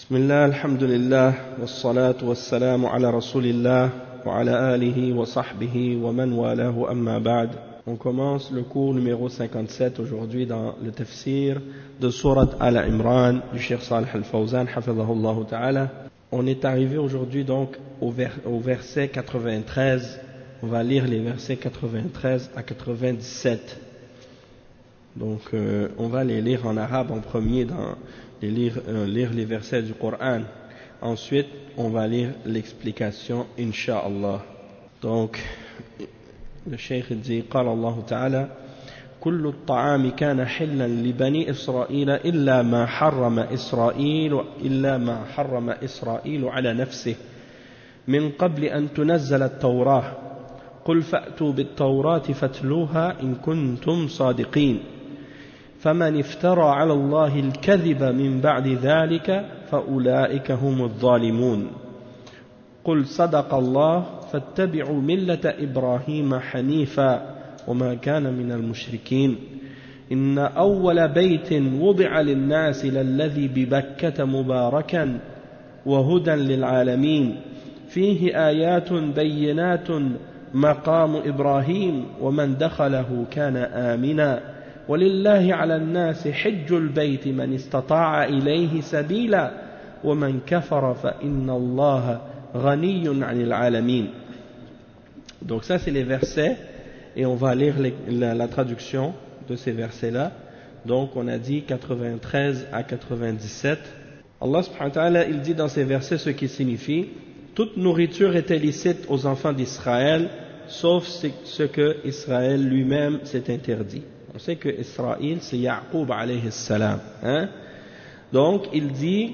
بسم الله الحمد لله والصلاة والسلام على رسول الله وعلى آله وصحبه ومن والاه أما بعد. On commence le cours numéro 57 aujourd'hui dans le tafsir de Sourate Al-Imran du Cheikh Salih Al-Fawzan hafidhahullah ta'ala. On est arrivé aujourd'hui donc au verset 93. On va lire les versets 93 à 97. Donc on va les lire en arabe en premier, lire les versets du Coran. Ensuite on va lire l'explication incha'Allah. Donc le cheikh dit قال الله تعالى كل الطعام كان حلا لبني إسرائيل إلا ما حرم إسرائيل على نفسه من قبل أن تنزل التوراة قل فأتوا بالتوراة فاتلوها إن كنتم صادقين فمن افترى على الله الكذب من بعد ذلك فأولئك هم الظالمون قل صدق الله فاتبعوا ملة إبراهيم حنيفا وما كان من المشركين إن أول بيت وضع للناس للذي ببكة مباركا وهدى للعالمين فيه آيات بينات مقام إبراهيم ومن دخله كان آمنا ولله على الناس حج البيت من استطاع إليه سبيلا ومن كفر فإن الله غني عن العالمين. Donc ça c'est les versets et on va lire la traduction de ces versets là. Donc on a dit 93 à 97. Allah subhanahu wa ta'ala il dit dans ces versets ce qui signifie: toute nourriture était licite aux enfants d'Israël sauf ce que Israël lui-même s'est interdit. On sait que Israël c'est Ya'qub alayhi salam, hein? Donc il dit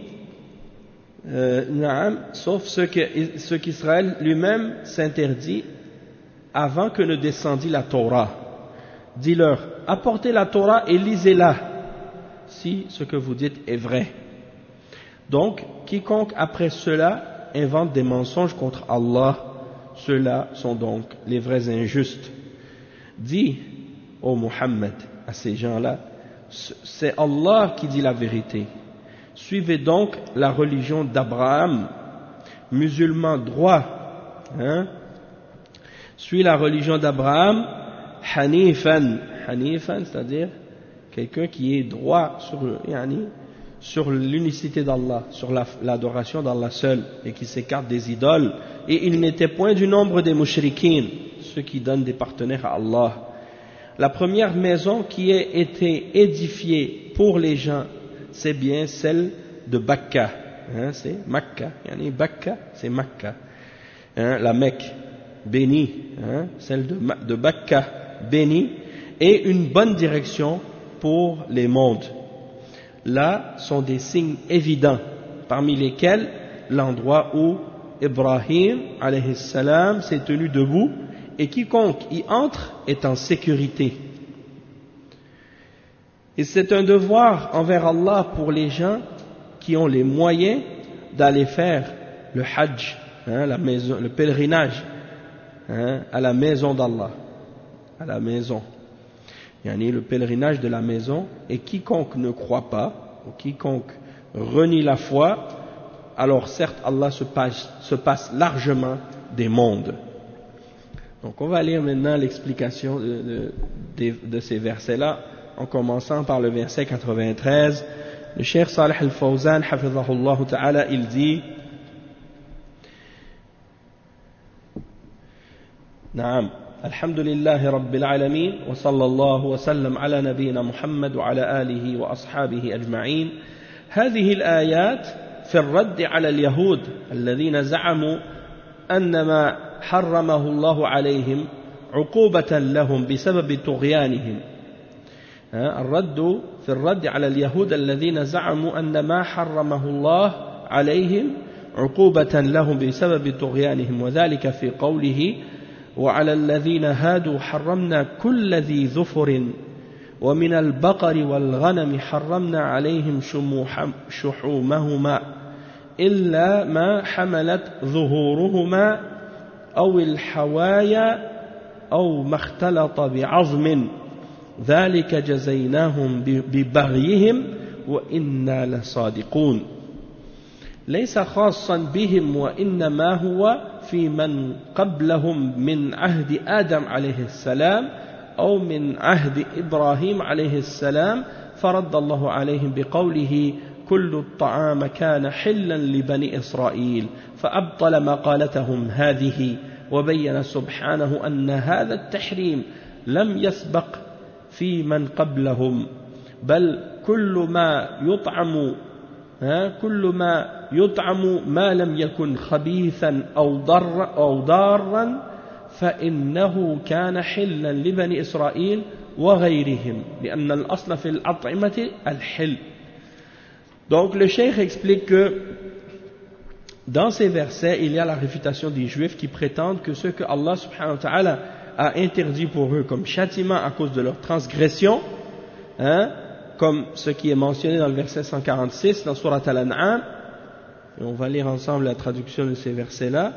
sauf ce qu'Israël lui-même s'interdit avant que ne descendît la Torah. Dis-leur, apportez la Torah et lisez-la si ce que vous dites est vrai. Donc quiconque après cela invente des mensonges contre Allah, ceux-là sont donc les vrais injustes. Dis, ô Muhammad, à ces gens-là, c'est Allah qui dit la vérité. Suivez donc la religion d'Abraham, musulman droit, hein? Suis la religion d'Abraham, Hanifan, c'est-à-dire quelqu'un qui est droit sur l'unicité d'Allah, sur l'adoration d'Allah seul, et qui s'écarte des idoles, et il n'était point du nombre des mushrikins, ceux qui donnent des partenaires à Allah. La première maison qui a été édifiée pour les gens, c'est bien celle de Bakka, hein, c'est Makka, Bakka c'est Makka, hein, la Mecque bénie, hein, celle de Bakka bénie, et une bonne direction pour les mondes. Là sont des signes évidents, parmi lesquels l'endroit où Ibrahim alayhi salam s'est tenu debout, et quiconque y entre est en sécurité. Et c'est un devoir envers Allah pour les gens qui ont les moyens d'aller faire le hajj, hein, le pèlerinage, hein, à la maison d'Allah, à la maison. Le pèlerinage de la maison, et quiconque ne croit pas, ou quiconque renie la foi, alors certes Allah se passe largement des mondes. Donc on va lire maintenant l'explication de ces versets-là, en commençant par le verset 93. Le Cheikh Salih Al-Fawzan hafidhahullah ta'ala il dit: Naam, alhamdulillahi rabbil alamin wa sallallahu wa sallam ala nabiyyina Muhammad wa ala alihi wa ashabihi ajma'in. هذه الآيات في الرد على اليهود الذين زعموا أن ما حرمه الله عليهم عقوبة لهم بسبب طغيانهم. في الرد على اليهود الذين زعموا أن ما حرمه الله عليهم عقوبة لهم بسبب طغيانهم، وذلك في قوله: وعلى الذين هادوا حرمنا كل ذي ظفر ومن البقر والغنم حرمنا عليهم شحومهما إلا ما حملت ظهورهما أو الحوايا أو ما اختلط بعظم ذلك جزيناهم ببغيهم وإنا لصادقون. ليس خاصا بهم وإنما هو في من قبلهم من عهد آدم عليه السلام أو من عهد إبراهيم عليه السلام فرد الله عليهم بقوله كل الطعام كان حلا لبني إسرائيل فأبطل مقالتهم هذه وبين سبحانه أن هذا التحريم لم يسبق في من قبلهم بل كل ما يطعم ما لم يكن خبيثا أو ضارا فإنه كان حلا لبني إسرائيل وغيرهم لأن الأصل في الأطعمة الحل. Donc le cheikh explique que dans ces versets il y a la réfutation des juifs qui prétendent que ce que Allah subhanahu wa ta'ala a interdit pour eux comme châtiment à cause de leur transgression, comme ce qui est mentionné dans le verset 146 dans Surat Al-An'am, et on va lire ensemble la traduction de ces versets-là.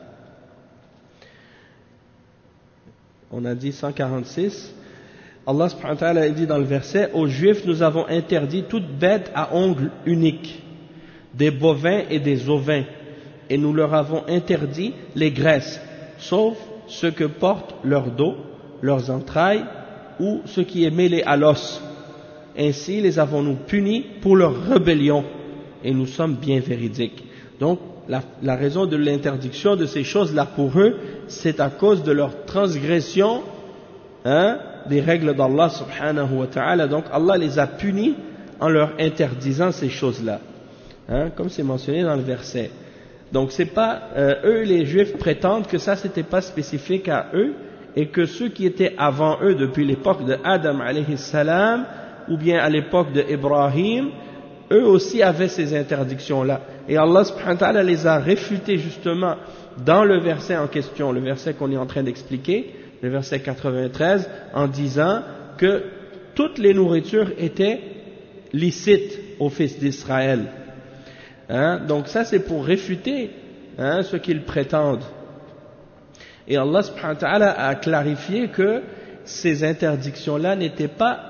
On a dit 146. Allah subhanahu wa ta'ala dit dans le verset: aux Juifs nous avons interdit toute bête à ongles uniques, des bovins et des ovins, et nous leur avons interdit les graisses, sauf ce que portent leur dos, leurs entrailles ou ce qui est mêlé à l'os. Ainsi les avons-nous punis pour leur rébellion, et nous sommes bien véridiques. Donc la raison de l'interdiction de ces choses-là pour eux, c'est à cause de leur transgression des règles d'Allah subhanahu wa ta'ala. Donc Allah les a punis en leur interdisant ces choses-là, comme c'est mentionné dans le verset. Donc c'est pas eux les Juifs prétendent que ça c'était pas spécifique à eux et que ceux qui étaient avant eux depuis l'époque de Adam alayhi salam ou bien à l'époque de Ibrahim, eux aussi avaient ces interdictions-là. Et Allah subhanahu wa ta'ala les a réfutés justement dans le verset en question, le verset qu'on est en train d'expliquer, le verset 93, en disant que toutes les nourritures étaient licites aux fils d'Israël. Donc ça c'est pour réfuter ce qu'ils prétendent. Et Allah subhanahu wa ta'ala a clarifié que ces interdictions-là n'étaient pas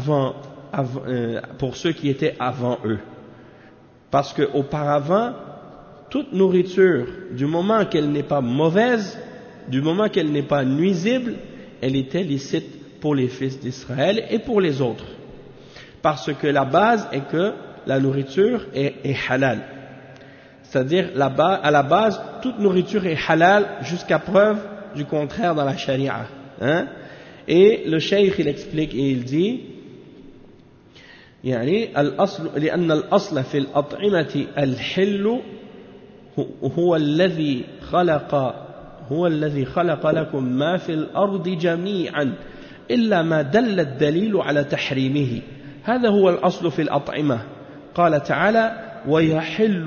pour ceux qui étaient avant eux. Parce qu'auparavant, toute nourriture, du moment qu'elle n'est pas mauvaise, du moment qu'elle n'est pas nuisible, elle était licite pour les fils d'Israël et pour les autres. Parce que la base est que la nourriture est halal. C'est-à-dire, à la base, toute nourriture est halal jusqu'à preuve du contraire dans la charia. Et le cheikh il explique et il dit يعني لأن الأصل في الأطعمة الحل هو الذي خلق لكم ما في الأرض جميعا إلا ما دل الدليل على تحريمه هذا هو الأصل في الأطعمة قال تعالى ويحل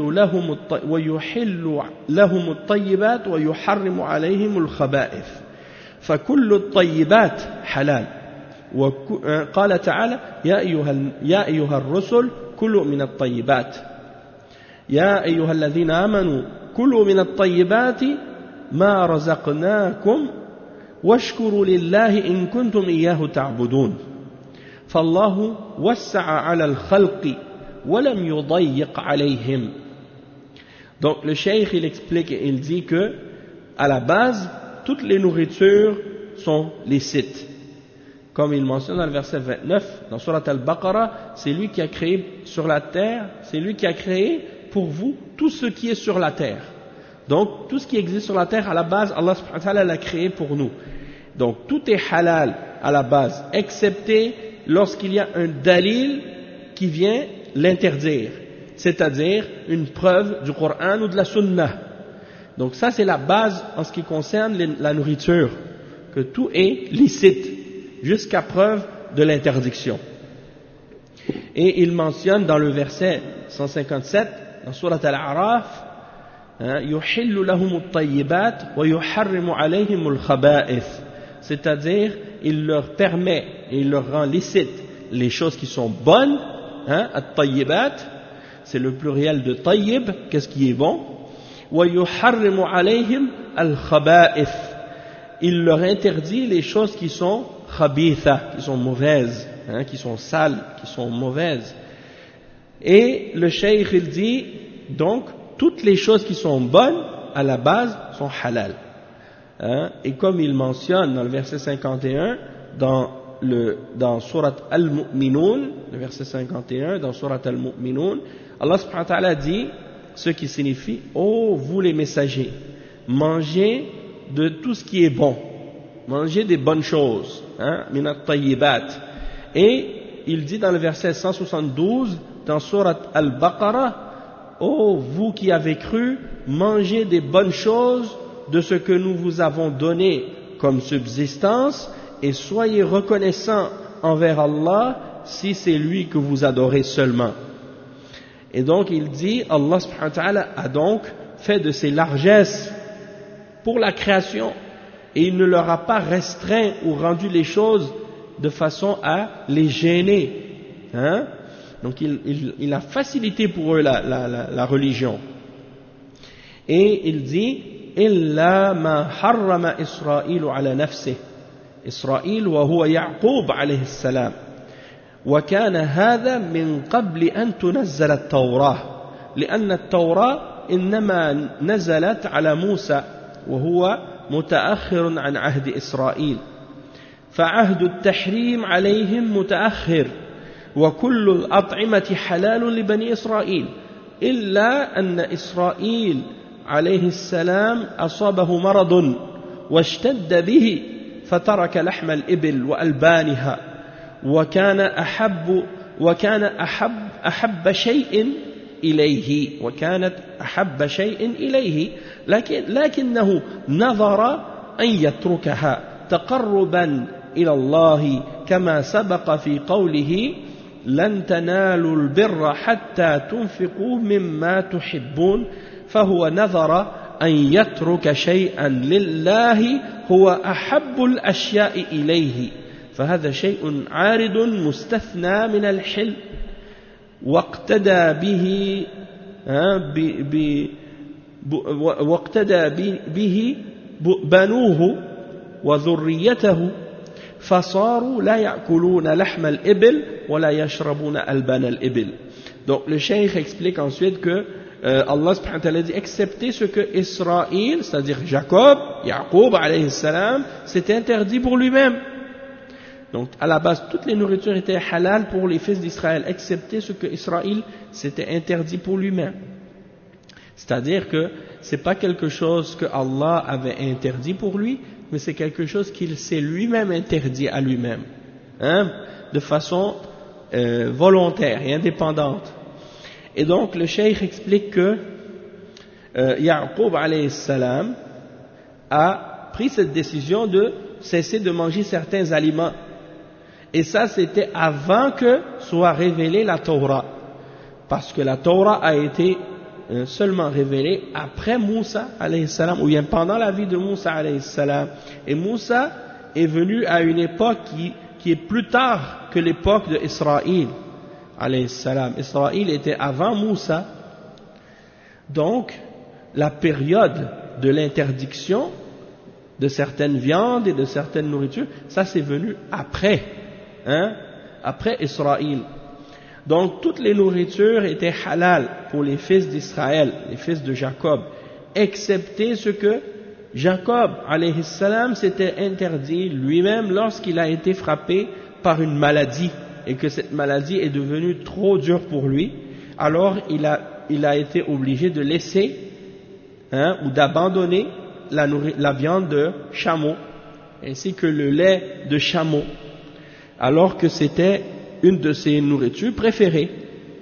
لهم الطيبات ويحرم عليهم الخبائث فكل الطيبات حلال وقال تعالى يا أيها الرسل كلوا من الطيبات يا أيها الذين آمنوا كلوا من الطيبات ما رزقناكم واشكروا لله إن كنتم إياه تعبدون فالله وسع على الخلق ولم يضيق عليهم. Donc le cheikh il explique et il dit que à la base toutes les nourritures sont licites. Comme il mentionne dans le verset 29, dans Surat Al-Baqarah, c'est lui qui a créé sur la terre, c'est lui qui a créé pour vous tout ce qui est sur la terre. Donc, tout ce qui existe sur la terre, à la base, Allah subhanahu wa ta'ala l'a créé pour nous. Donc, tout est halal à la base, excepté lorsqu'il y a un dalil qui vient l'interdire, c'est-à-dire une preuve du Coran ou de la Sunna. Donc, ça, c'est la base en ce qui concerne la nourriture, que tout est licite, jusqu'à preuve de l'interdiction. Et il mentionne dans le verset 157, dans Surat Al-A'raf, يُحِلُّ لَهُمُ الطَّيِّبَاتِ وَيُحَرِّمُ عَلَيْهِمُ الْخَبَائِثِ, c'est-à-dire il leur permet et il leur rend licite les choses qui sont bonnes, at-tayyibat, c'est le pluriel de tayyib, qu'est-ce qui est bon, وَيُحَرِّمُ عَلَيْهِمْ الْخَبَائِثِ, il leur interdit les choses qui sont khabitha, qui sont mauvaises, qui sont sales, qui sont mauvaises. Et le cheikh il dit donc toutes les choses qui sont bonnes, à la base, sont halal. Hein? Et comme il mentionne dans le verset 51, dans Surat Al-Mu'minun, le verset 51, dans Surat Al-Mu'minun, Allah subhanahu wa ta'ala dit, ce qui signifie, ô vous les messagers, mangez de tout ce qui est bon, mangez des bonnes choses, hein, minat tayyibat. Et il dit dans le verset 172, dans Surat Al-Baqarah, ô vous qui avez cru, mangez des bonnes choses de ce que nous vous avons donné comme subsistance, et soyez reconnaissants envers Allah si c'est lui que vous adorez seulement. Et donc il dit, Allah subhanahu wa ta'ala a donc fait de ses largesses pour la création, et il ne leur a pas restreint ou rendu les choses de façon à les gêner. Hein? Donc il a facilité pour eux la religion. Et il dit, إلا ما حرم إسرائيل على نفسه إسرائيل وهو يعقوب عليه السلام وكان هذا من قبل أن تنزل التوراة لأن التوراة إنما نزلت على موسى وهو متأخر عن عهد إسرائيل فعهد التحريم عليهم متأخر وكل الأطعمة حلال لبني إسرائيل إلا أن إسرائيل عليه السلام أصابه مرض واشتد به فترك لحم الإبل وألبانها وكان أحب شيء إليه لكنه نظر أن يتركها تقربا إلى الله كما سبق في قوله لن تنالوا البر حتى تنفقوا مما تحبون فهو نظر أن يترك شيئا لله هو أحب الأشياء إليه فهذا شيء عارض مستثنى من الحل واقتدى به بنوه وذريته فصاروا لا يأكلون لحم الإبل ولا يشربون ألبان الإبل. Donc le cheikh explique ensuite que Allah subhanahu wa ta'ala dit excepté ce que Israël, c'est-à-dire Jacob, Yaqub alayhi salam, s'était interdit pour lui-même. Donc à la base toutes les nourritures étaient halal pour les fils d'Israël, excepté ce que Israël s'était interdit pour lui-même. C'est-à-dire que c'est pas quelque chose que Allah avait interdit pour lui, mais c'est quelque chose qu'il s'est lui-même interdit à lui-même, hein, de façon volontaire et indépendante. Et donc le cheikh explique que Yaqub alayhi salam a pris cette décision de cesser de manger certains aliments. Et ça c'était avant que soit révélée la Torah. Parce que la Torah a été seulement révélée après Moussa alayhi salam, ou bien pendant la vie de Moussa alayhi salam. Et Moussa est venu à une époque qui est plus tard que l'époque de Israël alayhi salam. Israël était avant Moussa. Donc, la période de l'interdiction de certaines viandes et de certaines nourritures, ça c'est venu après, hein, après Israël. Donc, toutes les nourritures étaient halal pour les fils d'Israël, les fils de Jacob, excepté ce que Jacob alayhi salam s'était interdit lui-même lorsqu'il a été frappé par une maladie, et que cette maladie est devenue trop dure pour lui. Alors il a été obligé de laisser, hein, ou d'abandonner la viande de chameau ainsi que le lait de chameau, alors que c'était une de ses nourritures préférées.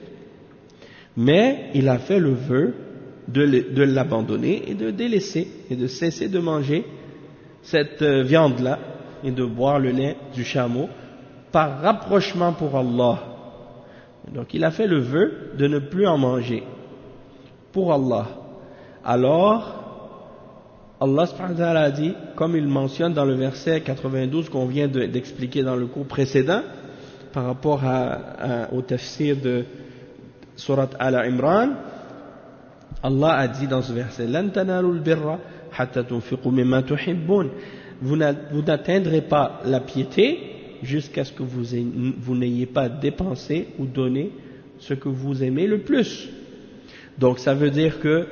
Mais il a fait le vœu de l'abandonner et de délaisser et de cesser de manger cette viande-là et de boire le lait du chameau par rapprochement pour Allah. Donc il a fait le vœu de ne plus en manger pour Allah. Alors Allah subhanahu wa ta'ala a dit, comme il mentionne dans le verset 92 qu'on vient d'expliquer dans le cours précédent par rapport au tafsir de Surat Al-Imran, Allah a dit dans ce verset لَن تَنَالُوا الْبِرَّ حَتَّى تُنْفِقُوا مِمَّا تُحِبُّونَ. Vous n'atteindrez pas la piété jusqu'à ce que vous n'ayez pas dépensé ou donné ce que vous aimez le plus. Donc ça veut dire que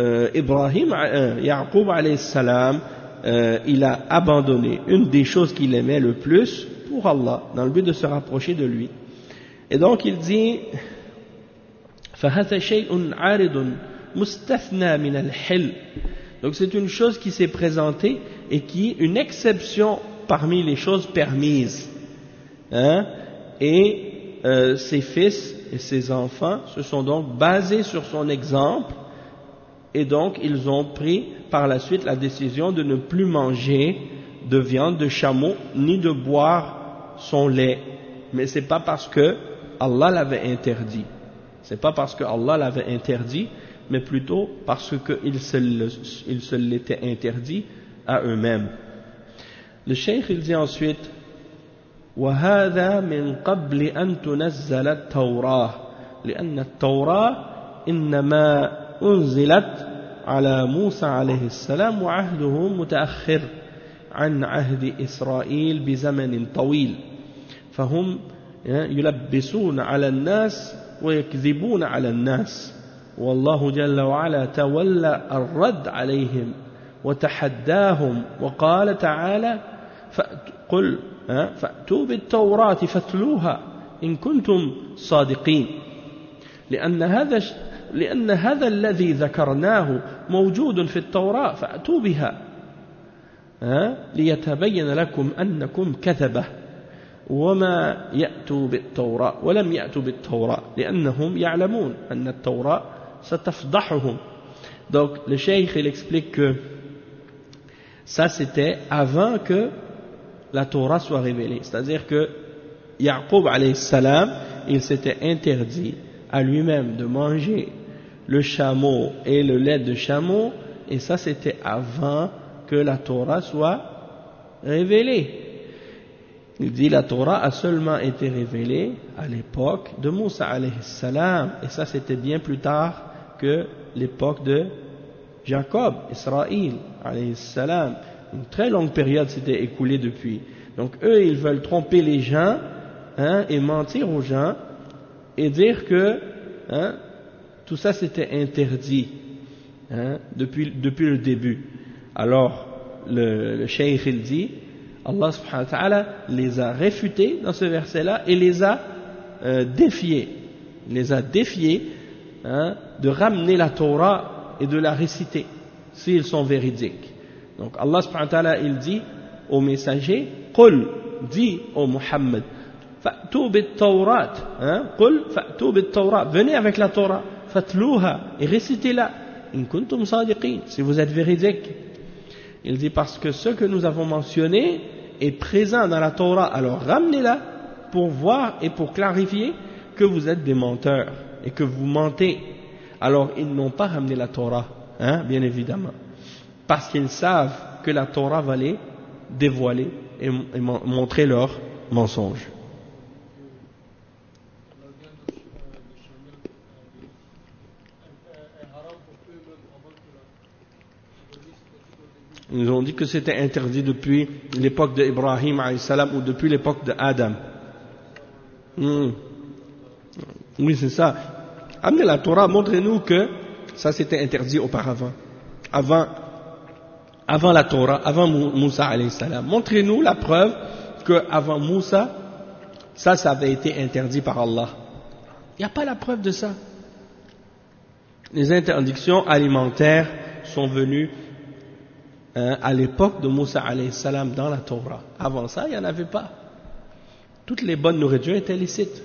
Yaqub alayhi salam, il a abandonné une des choses qu'il aimait le plus pour Allah, dans le but de se rapprocher de lui. Et donc il dit فَهَذَا شَيْءٌ عَارِضٌ مُسْتَثْنَى مِنَ الْحِلْ. Donc c'est une chose qui s'est présentée et qui est une exception parmi les choses permises. Et ses fils et ses enfants se sont donc basés sur son exemple, et donc ils ont pris par la suite la décision de ne plus manger de viande de chameau ni de boire son lait. Mais c'est pas parce que Allah l'avait interdit. C'est pas parce que Allah l'avait interdit, mais plutôt parce qu'ils se l'étaient interdit à eux-mêmes. Le cheikh il dit ensuite وهذا من قبل أن تنزل التوراة لأن التوراة إنما أنزلت على موسى عليه السلام وعهده متأخر عن عهد إسرائيل بزمن طويل فهم يلبسون على الناس ويكذبون على الناس والله جل وعلا تولى الرد عليهم وتحداهم وقال تعالى قل فأتوا بالتوراة فاتلوها إن كنتم صادقين لأن هذا الذي ذكرناه موجود في التوراة فأتوا بها ليتبين لكم أنكم كذبة وما يأتوا بالتوراة ولم يأتوا بالتوراة لأنهم يعلمون أن التوراة ستفضحهم. Donc le cheikh il explique que ça c'était avant que la Torah soit révélée, c'est-à-dire que Yaqub alayhi salam il s'était interdit à lui-même de manger le chameau et le lait de chameau, et ça c'était avant que la Torah soit révélée. Il dit la Torah a seulement été révélée à l'époque de Moussa alayhi salam, et ça c'était bien plus tard que l'époque de Jacob, Israël alayhi salam. Une très longue période s'était écoulée depuis. Donc eux ils veulent tromper les gens et mentir aux gens et dire que tout ça c'était interdit depuis le début. Alors le cheikh il dit Allah subhanahu wa ta'ala les a réfutés dans ce verset là et les a défiés de ramener la Torah et de la réciter s'ils sont véridiques. Donc Allah subhanahu wa ta'ala il dit au messager قل dis au Muhammad فأتوا بالتوراة قل فأتوا بالتوراة venez avec la Torah fatlouha et récitez-la in kuntum sadiqin si vous êtes véridiques. Il dit parce que ce que nous avons mentionné est présent dans la Torah, alors ramenez-la pour voir et pour clarifier que vous êtes des menteurs et que vous mentez. Alors ils n'ont pas ramené la Torah, bien évidemment, parce qu'ils savent que la Torah va les dévoiler et montrer leurs mensonges. Ils nous ont dit que c'était interdit depuis l'époque d'Ibrahim alayhi salam ou depuis l'époque d'Adam. Oui, c'est ça. Amenez la Torah, montrez-nous que ça c'était interdit auparavant. Avant la Torah, avant Moussa alayhi salam. Montrez-nous la preuve qu'avant Moussa, ça avait été interdit par Allah. Il n'y a pas la preuve de ça. Les interdictions alimentaires sont venues à l'époque de Moussa alayhi salam dans la Torah. Avant ça, il n'y en avait pas. Toutes les bonnes nourritures étaient licites.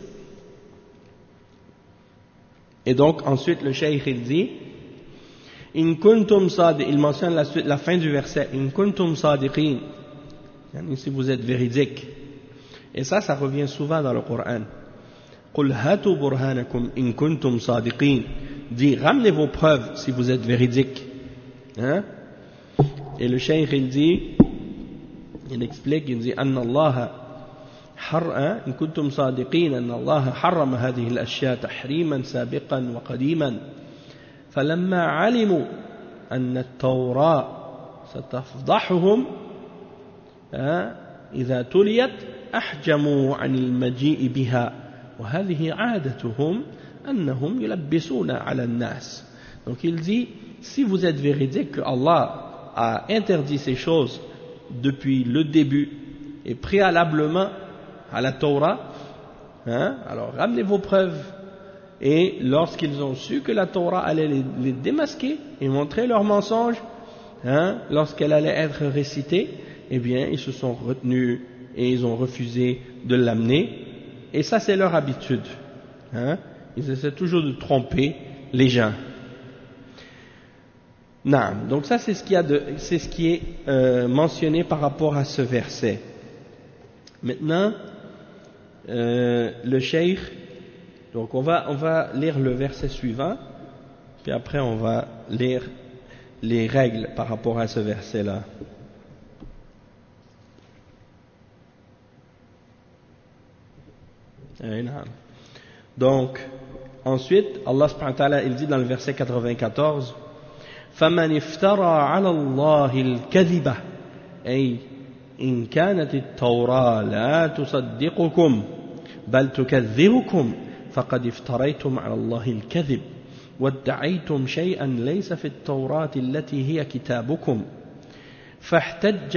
Et donc, ensuite, le cheikh il dit In kuntum sadiqin, il mentionne la fin du verset In kuntum sadiqin, si vous êtes véridique. Et ça revient souvent dans le Coran. Qul hatu burhanakum in kuntum sadiqin. Dit, ramenez vos preuves si vous êtes véridique. Et le cheikh il explique, il dit أن الله إن كنتم صادقين أن الله حرم هذه الأشياء تحريما سابقا وقديما فلما علموا أن التوراة ستفضحهم إذا تليت أحجموا عن المجيء بها وهذه عادتهم أنهم يلبسون على الناس. Donc il dit, si vous êtes véridique que Allah a interdit ces choses depuis le début et préalablement à la Torah, alors ramenez vos preuves. Et lorsqu'ils ont su que la Torah allait les démasquer et montrer leurs mensonges, lorsqu'elle allait être récitée, eh bien ils se sont retenus et ils ont refusé de l'amener. Et ça c'est leur habitude. Ils essaient toujours de tromper les gens. Non. Donc ça c'est ce qui est mentionné par rapport à ce verset. Maintenant, le cheikh, donc on va lire le verset suivant, puis après on va lire les règles par rapport à ce verset-là. Donc, ensuite, Allah subhanahu wa ta'ala, il dit dans le verset 94, فَمَنِ افْتَرَى عَلَى اللَّهِ الْكَذِبَ أي إن كانت التوراة لا تصدقكم بل تكذبكم فقد افتريتم على الله الكذب وادعيتم شيئا ليس في التوراة التي هي كتابكم فاحتج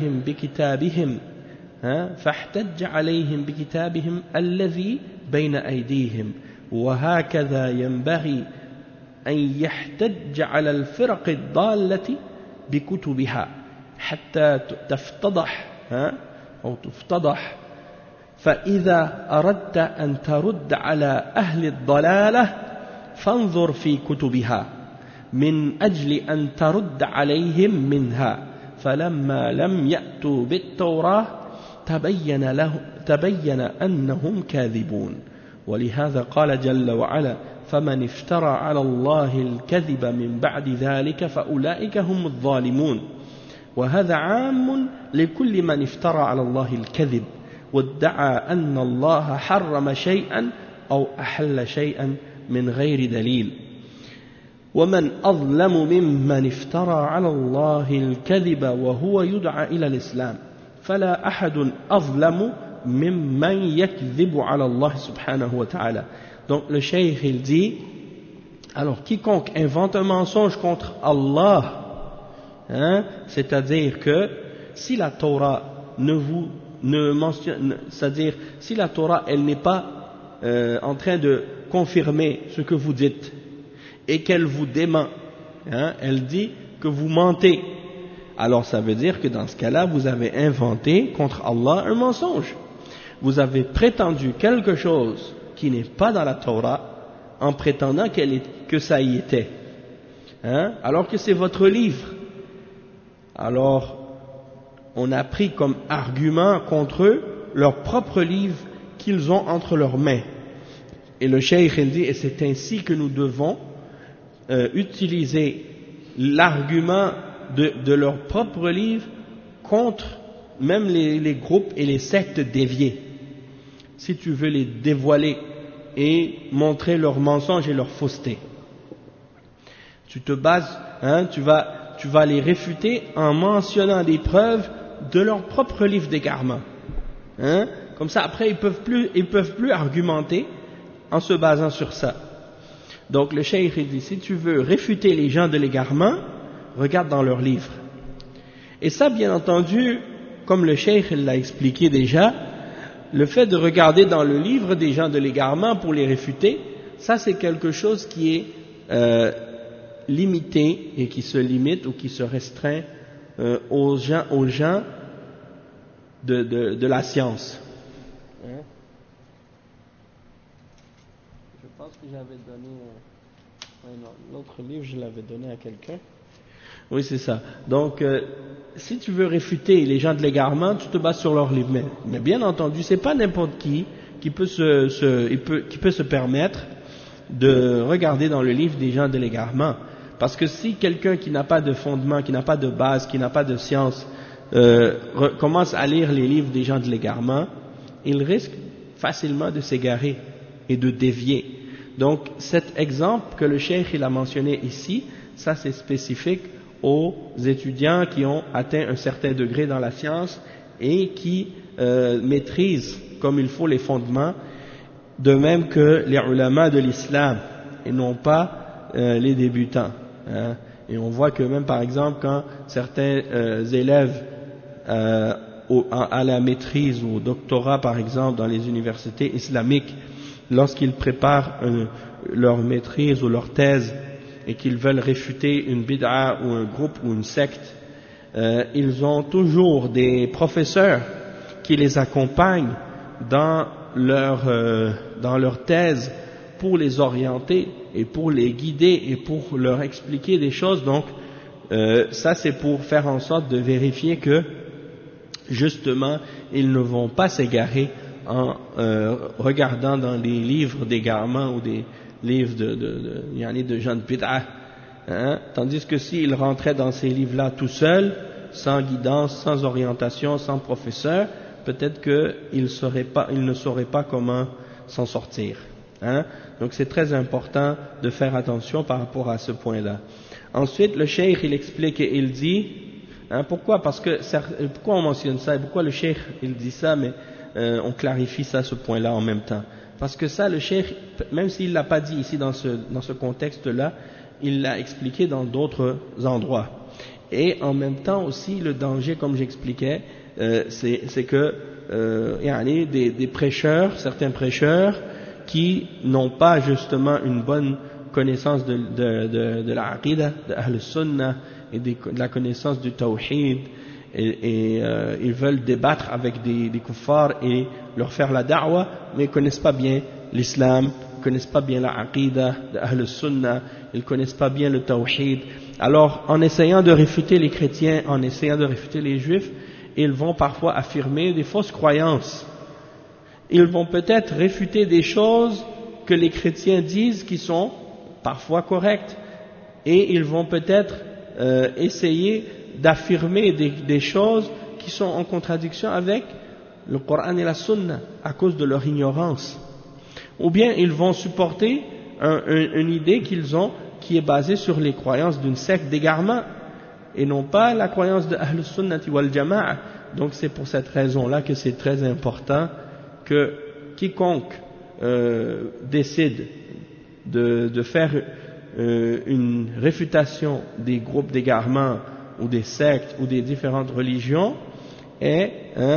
عليهم بكتابهم الذي بين أيديهم وهكذا ينبغي أن يحتج على الفرق الضالة بكتبها حتى تفتضح فإذا أردت أن ترد على أهل الضلالة فانظر في كتبها من أجل أن ترد عليهم منها فلما لم يأتوا بالتوراة تبين أنهم كاذبون ولهذا قال جل وعلا فمن افترى على الله الكذب من بعد ذلك فأولئك هم الظالمون وهذا عام لكل من افترى على الله الكذب وادعى أن الله حرم شيئا أو أحل شيئا من غير دليل ومن أظلم ممن افترى على الله الكذب وهو يدعى إلى الإسلام فلا أحد أظلم ممن يكذب على الله سبحانه وتعالى. Donc le cheikh il dit, alors quiconque invente un mensonge contre Allah, c'est-à-dire que si la Torah ne mentionne, c'est-à-dire si la Torah elle n'est pas en train de confirmer ce que vous dites et qu'elle vous dément, elle dit que vous mentez, alors ça veut dire que dans ce cas-là vous avez inventé contre Allah un mensonge, vous avez prétendu quelque chose qui n'est pas dans la Torah en prétendant que ça y était, alors que c'est votre livre. Alors on a pris comme argument contre eux leur propre livre qu'ils ont entre leurs mains. Et le cheikh il dit, et c'est ainsi que nous devons utiliser l'argument de leur propre livre contre même les groupes et les sectes déviés. Si tu veux les dévoiler et montrer leurs mensonges et leurs faussetés, tu te bases, tu vas les réfuter en mentionnant des preuves de leur propre livre d'égarement. Comme ça, après, ils peuvent plus argumenter en se basant sur ça. Donc, le cheikh il dit, si tu veux réfuter les gens de l'égarement, regarde dans leurs livres. Et ça, bien entendu, comme le cheikh l'a expliqué déjà, le fait de regarder dans le livre des gens de l'égarement pour les réfuter, ça c'est quelque chose qui est limité et qui se limite ou qui se restreint aux gens de la science. Je pense que j'avais donné l'autre livre, je l'avais donné à quelqu'un. Oui, c'est ça. Donc, si tu veux réfuter les gens de l'égarement, tu te bases sur leur livre. Mais bien entendu, c'est pas n'importe qui peut se permettre de regarder dans le livre des gens de l'égarement. Parce que si quelqu'un qui n'a pas de fondement, qui n'a pas de base, qui n'a pas de science, commence à lire les livres des gens de l'égarement, il risque facilement de s'égarer et de dévier. Donc, cet exemple que le cheikh il a mentionné ici, ça c'est spécifique aux étudiants qui ont atteint un certain degré dans la science et qui maîtrisent comme il faut les fondements de même que les ulama de l'islam, et non pas les débutants. Hein. Et on voit que même par exemple quand certains élèves à la maîtrise ou au doctorat par exemple dans les universités islamiques, lorsqu'ils préparent leur maîtrise ou leur thèse et qu'ils veulent réfuter une bid'a ou un groupe ou une secte, ils ont toujours des professeurs qui les accompagnent dans leur thèse pour les orienter et pour les guider et pour leur expliquer des choses. Donc ça c'est pour faire en sorte de vérifier que justement ils ne vont pas s'égarer en regardant dans les livres d'égarement ou des livres de gens de bid'a, hein, tandis que s'ils rentraient dans ces livres-là tout seuls, sans guidance, sans orientation, sans professeur, peut-être qu'ils ne sauraient pas comment s'en sortir. Hein. Donc c'est très important de faire attention par rapport à ce point-là. Ensuite, le cheikh il explique et il dit, hein, pourquoi on mentionne ça et pourquoi le cheikh il dit ça, mais on clarifie ça, ce point-là en même temps. Parce que ça, le cheikh, même s'il ne l'a pas dit ici dans ce contexte-là, il l'a expliqué dans d'autres endroits. Et en même temps aussi, le danger, comme j'expliquais, c'est que il y a des prêcheurs, certains prêcheurs, qui n'ont pas justement une bonne connaissance de la aqidah, de Ahl-Sunnah, et de la connaissance du tawhid, et ils veulent débattre avec des kuffars et leur faire la da'wah, mais ils ne connaissent pas bien l'islam, ils ne connaissent pas bien la aqidah de Ahl-Sunnah, ils ne connaissent pas bien le tawhid. Alors, en essayant de réfuter les chrétiens, en essayant de réfuter les juifs, ils vont parfois affirmer des fausses croyances. Ils vont peut-être réfuter des choses que les chrétiens disent qui sont parfois correctes. Et ils vont peut-être essayer d'affirmer des choses qui sont en contradiction avec le Coran et la Sunna à cause de leur ignorance. Ou bien ils vont supporter une idée qu'ils ont qui est basée sur les croyances d'une secte d'égarement et non pas la croyance de Ahl Sunnati wal Jama'a. Donc c'est pour cette raison-là que c'est très important que quiconque décide de faire une réfutation des groupes d'égarement ou des sectes ou des différentes religions ait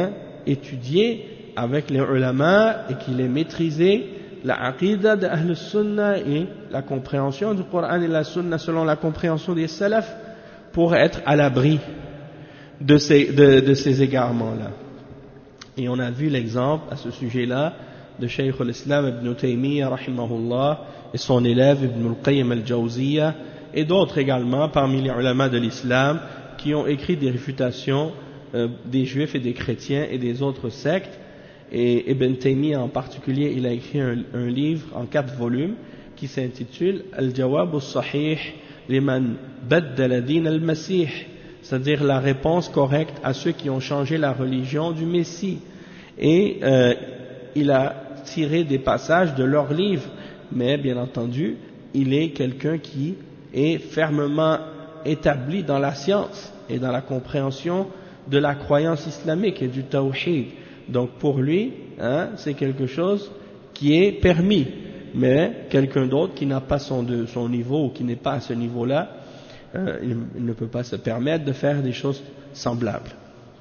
étudié avec les ulama et qu'il ait maîtrisé la aqidah de Ahl Sunnah et la compréhension du Coran et la Sunna selon la compréhension des salafs pour être à l'abri de ces égarements-là. Et on a vu l'exemple à ce sujet-là de Shaykh al-Islam ibn Taymiyyah rahimahullah et son élève ibn al-Qayyim al-Jawziyya et d'autres également parmi les ulama de l'islam qui ont écrit des réfutations des juifs et des chrétiens et des autres sectes. Et Ibn Taymiyyah en particulier, il a écrit un livre en 4 volumes qui s'intitule Al-Jawab al-Sahih liman baddala din al-Masih, c'est-à-dire la réponse correcte à ceux qui ont changé la religion du Messie. Et il a tiré des passages de leur livre, mais bien entendu, il est quelqu'un qui est fermement établi dans la science et dans la compréhension de la croyance islamique et du tawhid. Donc pour lui, c'est quelque chose qui est permis, mais quelqu'un d'autre qui n'a pas son niveau ou qui n'est pas à ce niveau-là, il ne peut pas se permettre de faire des choses semblables.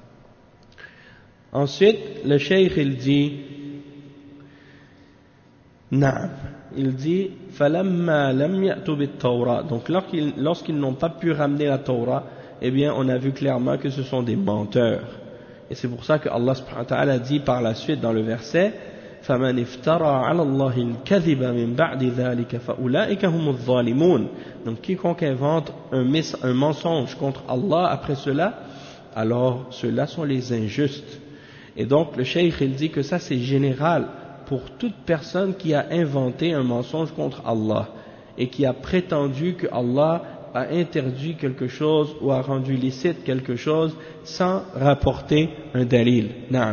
Ensuite, le cheikh il dit Na'am, il dit falamma lam ya'tu bit-Tawra. Donc lorsqu'ils n'ont pas pu ramener la Torah, eh bien on a vu clairement que ce sont des menteurs. Et c'est pour ça que Allah subhanahu wa ta'ala dit par la suite dans le verset فَمَنْ افْتَرَى عَلَى اللَّهِ الْكَذِبَ مِنْ بَعْدِ ذَلِكَ فَأُولَٰئِكَ هُمُ الظَّالِمُونَ. Donc quiconque invente un mensonge contre Allah après cela, alors ceux-là sont les injustes. Et donc le cheikh il dit que ça c'est général pour toute personne qui a inventé un mensonge contre Allah et qui a prétendu que Allah a interdit quelque chose ou a rendu licite quelque chose sans rapporter un dalil. Naam.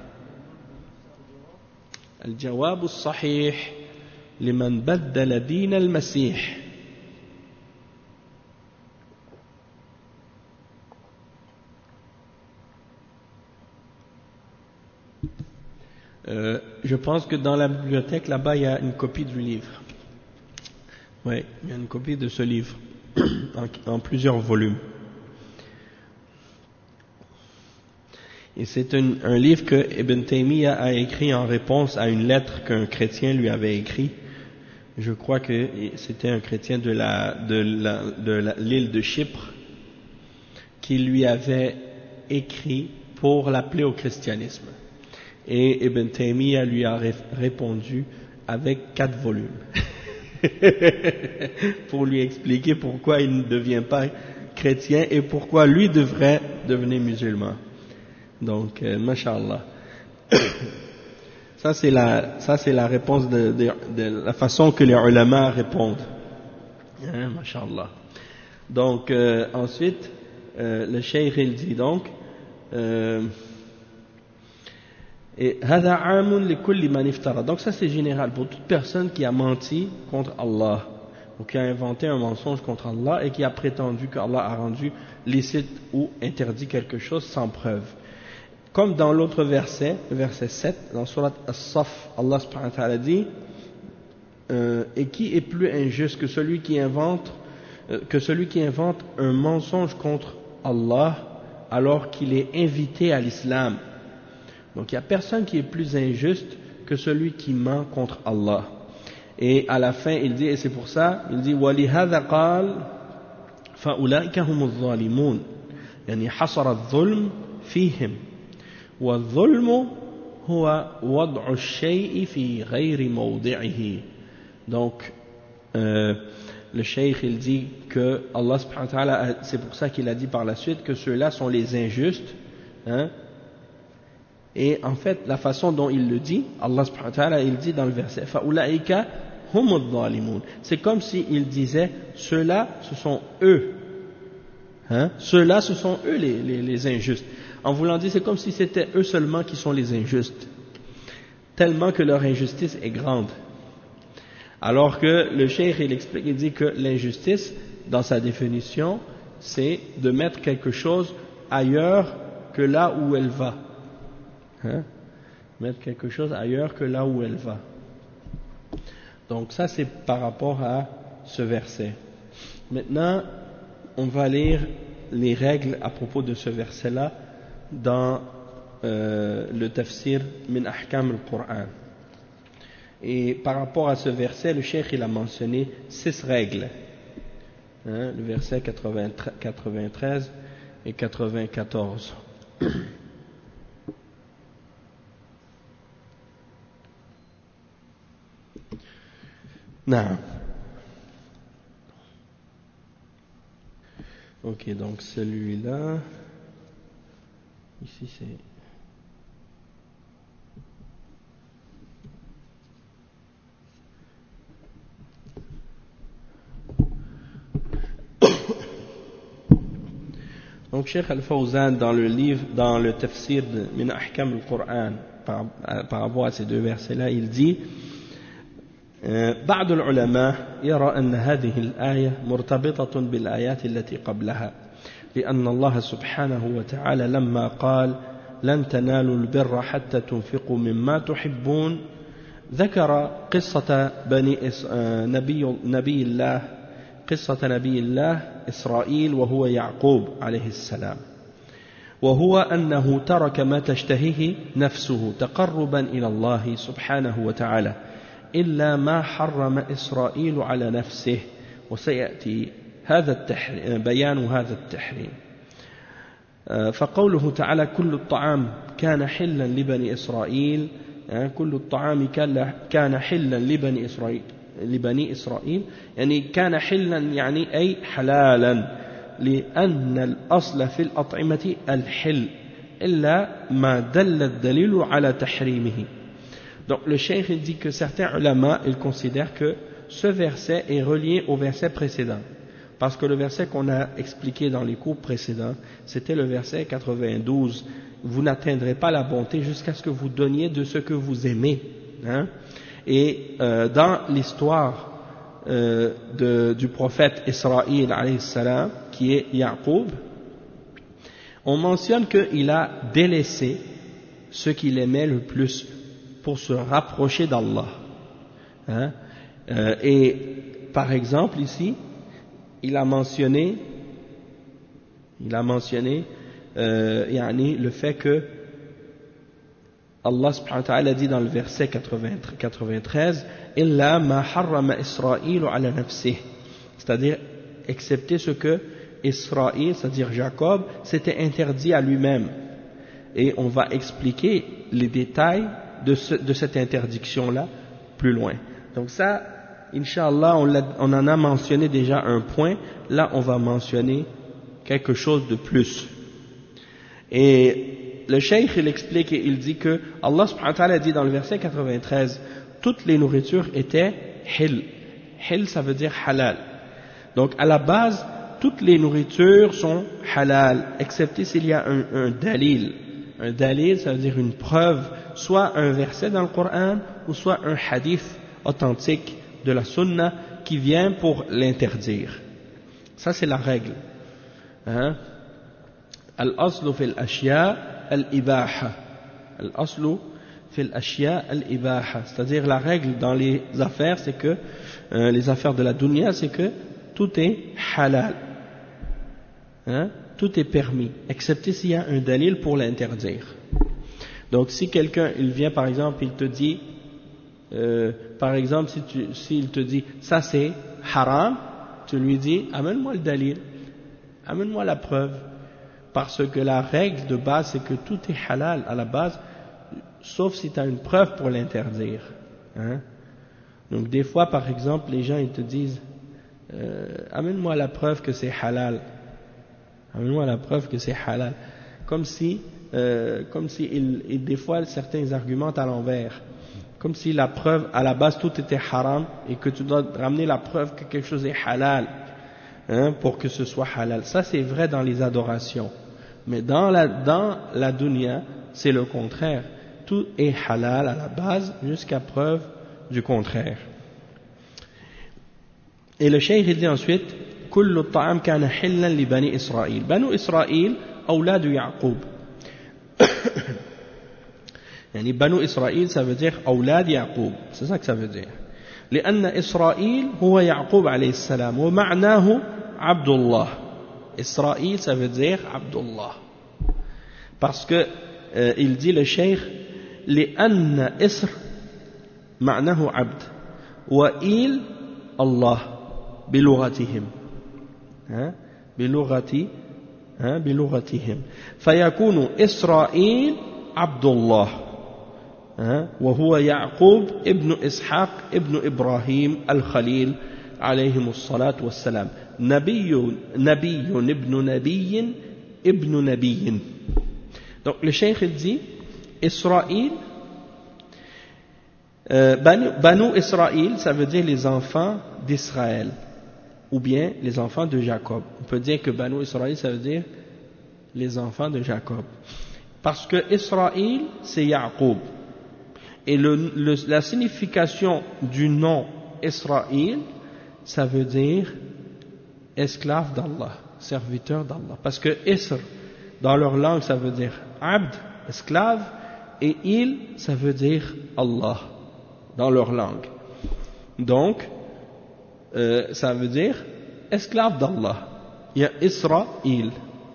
الجواب الصحيح لمن بدل دين المسيح. Je pense que dans la bibliothèque, là-bas, il y a une copie du livre. Oui, il y a une copie de ce livre, en plusieurs volumes. Et c'est un livre que Ibn Taymiyyah a écrit en réponse à une lettre qu'un chrétien lui avait écrite. Je crois que c'était un chrétien de l'île de Chypre qui lui avait écrit pour l'appeler au christianisme. Et Ibn Taymiyyah lui a répondu avec 4 volumes pour lui expliquer pourquoi il ne devient pas chrétien et pourquoi lui devrait devenir musulman. Donc, mashallah. Ça c'est la réponse de la façon que les ulama répondent. Hein, mashallah. Donc, ensuite, le cheikh il dit donc, et donc ça c'est général pour toute personne qui a menti contre Allah ou qui a inventé un mensonge contre Allah et qui a prétendu qu'Allah a rendu licite ou interdit quelque chose sans preuve. Comme dans l'autre verset, le verset 7, dans Surat As-Saff, Allah subhanahu wa ta'ala dit et qui est plus injuste que celui qui invente un mensonge contre Allah alors qu'il est invité à l'islam. Donc il n'y a personne qui est plus injuste que celui qui ment contre Allah. Et à la fin il dit, et c'est pour ça, il dit وَلِهَذَا قَالْ فَأُولَٰئِكَ هُمُ الظَّالِمُونَ يعني حصر الظلم فيهم وَالظُّلْمُ هُوَ وَضْعُ الشَّيْءِ فِي غَيْرِ مَوْضِعِهِ. Donc le cheikh il dit que Allah subhanahu wa ta'ala, c'est pour ça qu'il a dit par la suite que ceux-là sont les injustes, hein. Et en fait, la façon dont il le dit, Allah subhanahu wa ta'ala, il dit dans le verset فَأُولَٰئِكَ هُمُ الظَّالِمُونَ. C'est comme s'il disait, ceux-là, ce sont eux. Hein? Ceux-là, ce sont eux les injustes. En voulant dire, c'est comme si c'était eux seulement qui sont les injustes. Tellement que leur injustice est grande. Alors que le cheikh, il explique, il dit que l'injustice, dans sa définition, c'est de mettre quelque chose ailleurs que là où elle va. Hein? Mettre quelque chose ailleurs que là où elle va. Donc ça c'est par rapport à ce verset. Maintenant on va lire les règles à propos de ce verset là dans le tafsir min ahkam al-Qur'an. Et par rapport à ce verset, le cheikh il a mentionné 6 règles, hein, le verset 93 et 94. Non. Ok, donc celui-là, ici c'est... Donc Cheikh Al-Fawzan dans le livre, dans le tafsir de Min Ahkam al-Qur'an, par rapport à ces 2 versets-là, il dit بعض العلماء يرى أن هذه الآية مرتبطة بالآيات التي قبلها لأن الله سبحانه وتعالى لما قال لن تنالوا البر حتى تنفقوا مما تحبون ذكر قصة نبي الله إسرائيل وهو يعقوب عليه السلام وهو أنه ترك ما تشتهيه نفسه تقربا إلى الله سبحانه وتعالى إلا ما حرم إسرائيل على نفسه وسيأتي بيان هذا التحريم. فقوله تعالى كل الطعام كان حلا لبني إسرائيل كل الطعام كان حلا لبني إسرائيل يعني كان حلا يعني أي حلالا لأن الأصل في الأطعمة الحل إلا ما دل الدليل على تحريمه. Donc le cheikh dit que certains ulama ils considèrent que ce verset est relié au verset précédent parce que le verset qu'on a expliqué dans les cours précédents c'était le verset 92, vous n'atteindrez pas la bonté jusqu'à ce que vous donniez de ce que vous aimez, hein? Et dans l'histoire du prophète Israël alayhi salam qui est Yaqub, on mentionne qu'il a délaissé ce qu'il aimait le plus pour se rapprocher d'Allah. Hein? Et par exemple ici, il a mentionné le fait que Allah subhanahu wa ta'ala dit dans le verset 93 Illa ma harrama Israël ala nafsih, c'est-à-dire excepté ce que Israël, c'est-à-dire Jacob, s'était interdit à lui-même. Et on va expliquer les détails de cette interdiction-là plus loin. Donc ça, Inch'Allah, on en a mentionné déjà un point. Là, on va mentionner quelque chose de plus. Et le cheikh, il explique et il dit que Allah subhanahu wa ta'ala dit dans le verset 93, toutes les nourritures étaient hil. Hil, ça veut dire halal. Donc, à la base, toutes les nourritures sont halal, excepté s'il y a un dalil. Un dalil, ça veut dire une preuve, soit un verset dans le Coran, ou soit un hadith authentique de la sunna qui vient pour l'interdire. Ça, c'est la règle. Hein? Al-aslu fil ashya al-ibaha. Al-aslu fil ashya al-ibaha. C'est-à-dire la règle dans les affaires, c'est que, les affaires de la dunya, c'est que tout est halal. Hein? Tout est permis, excepté s'il y a un dalil pour l'interdire. Donc si quelqu'un, il vient par exemple, il te dit, par exemple, s'il te dit, ça c'est haram, tu lui dis, amène-moi le dalil, amène-moi la preuve. Parce que la règle de base, c'est que tout est halal à la base, sauf si tu as une preuve pour l'interdire. Hein? Donc des fois, par exemple, les gens, ils te disent, amène-moi la preuve que c'est halal. Amène-moi la preuve que c'est halal. Comme si des fois, certains argumentent à l'envers. Comme si la preuve, à la base, tout était haram, et que tu dois ramener la preuve que quelque chose est halal, hein, pour que ce soit halal. Ça, c'est vrai dans les adorations. Mais dans la dunya, c'est le contraire. Tout est halal à la base, jusqu'à preuve du contraire. Et le cheikh dit ensuite, كل الطعام كان حلا لبني إسرائيل. بنو إسرائيل أولاد يعقوب. يعني بنو إسرائيل ça veut dire أولاد يعقوب. C'est ça que ça veut dire. لأن إسرائيل هو يعقوب عليه السلام ومعناه عبد الله. إسرائيل ça veut dire عبد الله. Parce que il dit le cheikh لأن إسر معناه عبد وإيل الله بلغتهم. بلغتهم فيكون إسرائيل عبد الله وهو يعقوب ابن إسحاق ابن إبراهيم الخليل عليهم الصلاة والسلام نبي ابن نبي ابن نبي. Donc le cheikh dit Israël, Banu Israël, ça veut dire les enfants d'Israël, ou bien les enfants de Jacob. On peut dire que Banu Israël, ça veut dire les enfants de Jacob. Parce que Israël, c'est Yacoub. Et la signification du nom Israël, ça veut dire esclave d'Allah, serviteur d'Allah. Parce que Isr, dans leur langue, ça veut dire Abd, esclave, et il, ça veut dire Allah, dans leur langue. Donc, ça veut dire esclave d'Allah. Il y a Israël.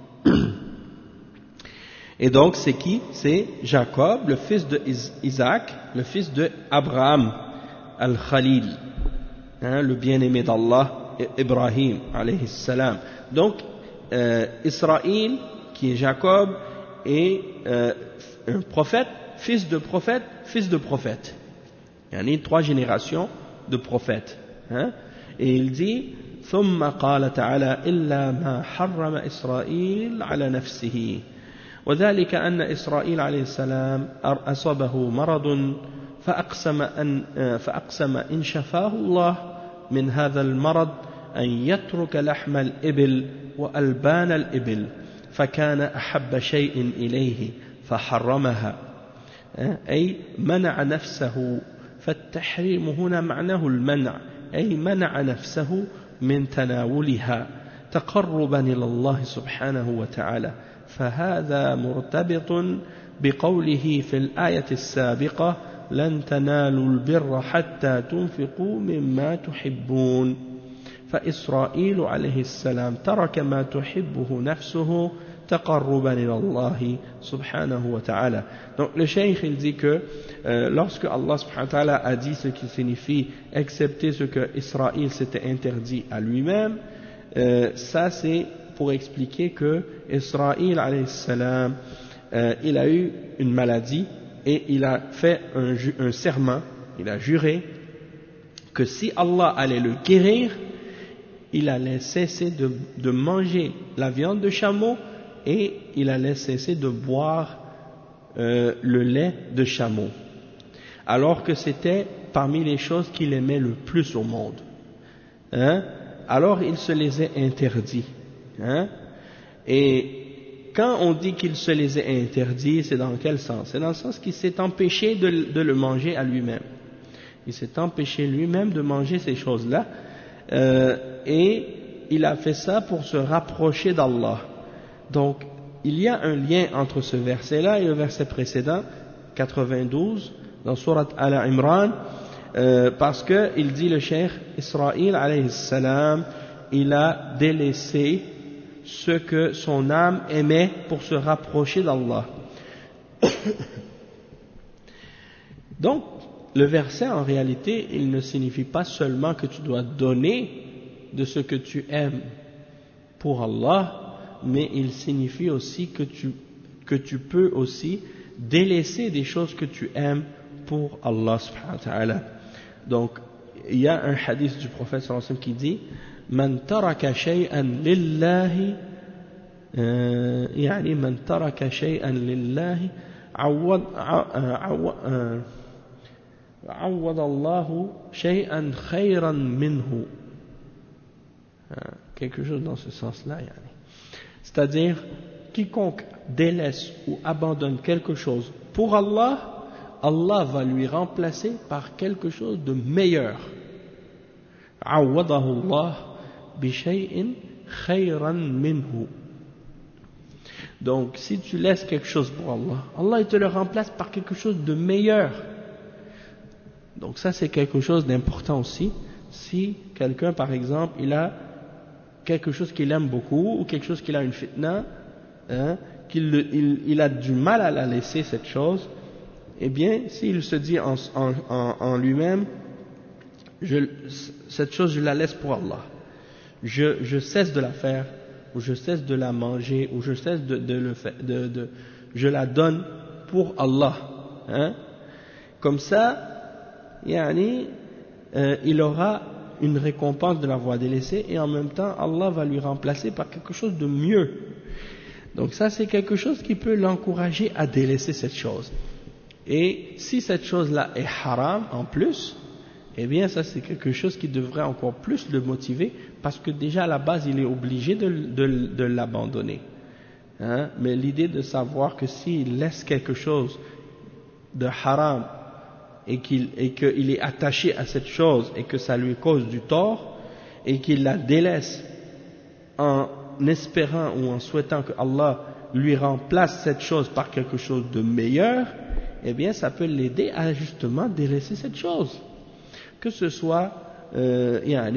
Et donc, c'est qui? C'est Jacob, le fils de Isaac, le fils de Abraham, Al-Khalil, hein, le bien-aimé d'Allah, Ibrahim, alayhi salam. Donc, Israël, qui est Jacob, est un prophète, fils de prophète, fils de prophète. Il y a 3 générations de prophètes. Hein? Et il dit ثم قال تعالى إلا ما حرم إسرائيل على نفسه وذلك أن إسرائيل عليه السلام أصابه مرض فأقسم إن شفاه الله من هذا المرض أن يترك لحم الإبل وألبان الإبل فكان أحب شيء إليه فحرمها أي منع نفسه فالتحريم هنا معناه المنع أي منع نفسه من تناولها تقربا إلى الله سبحانه وتعالى فهذا مرتبط بقوله في الآية السابقة لن تنالوا البر حتى تنفقوا مما تحبون فإسرائيل عليه السلام ترك ما تحبه نفسه تقربا إلى الله سبحانه وتعالى. Donc le cheikh il dit que lorsque Allah subhanahu wa ta'ala a dit ce qui signifie accepter ce que Israël s'était interdit à lui-même, ça c'est pour expliquer que Israël alayhi salam il a eu une maladie et il a fait un serment, il a juré que si Allah allait le guérir, il allait cesser de manger la viande de chameau et il allait cesser de boire le lait de chameau, alors que c'était parmi les choses qu'il aimait le plus au monde. Alors il se les a interdits. Et quand on dit qu'il se les a interdits, c'est dans quel sens? C'est dans le sens qu'il s'est empêché de le manger à lui-même. Il s'est empêché lui-même de manger ces choses-là, et il a fait ça pour se rapprocher d'Allah. Donc, il y a un lien entre ce verset-là et le verset précédent, 92, dans Surat Al-Imran, parce que il dit le cheikh, Israël alayhi salam, il a délaissé ce que son âme aimait pour se rapprocher d'Allah. Donc, le verset en réalité, il ne signifie pas seulement que tu dois donner de ce que tu aimes pour Allah, mais il signifie aussi que tu peux aussi délaisser des choses que tu aimes pour Allah subhanahu wa ta'ala. Donc, il y a un hadith du prophète sallallahu alayhi wa sallam qui dit Man taraka shay'an lillahi يعني من ترك شيئا لله عوض الله شيئا خيرا منه, quelque chose dans ce sens-là, c'est-à-dire quiconque délaisse ou abandonne quelque chose pour Allah, Allah va lui remplacer par quelque chose de meilleur. عوضه الله بشيء خيرا منه. Donc, si tu laisses quelque chose pour Allah, Allah il te le remplace par quelque chose de meilleur. Donc ça c'est quelque chose d'important aussi. Si quelqu'un par exemple, il a quelque chose qu'il aime beaucoup, ou quelque chose qu'il a une fitna, il a du mal à la laisser cette chose, eh bien, s'il se dit en lui-même, cette chose je la laisse pour Allah, je cesse de la faire, ou je cesse de la manger, ou je cesse je la donne pour Allah, comme ça, il aura une récompense de l'avoir délaissé, et en même temps Allah va lui remplacer par quelque chose de mieux. Donc ça c'est quelque chose qui peut l'encourager à délaisser cette chose. Et si cette chose-là est haram en plus, eh bien ça c'est quelque chose qui devrait encore plus le motiver, parce que déjà à la base il est obligé de l'abandonner. Mais l'idée de savoir que s'il laisse quelque chose de haram et qu'il est attaché à cette chose et que ça lui cause du tort et qu'il la délaisse en espérant ou en souhaitant que Allah lui remplace cette chose par quelque chose de meilleur, eh bien ça peut l'aider à justement délaisser cette chose, que ce soit un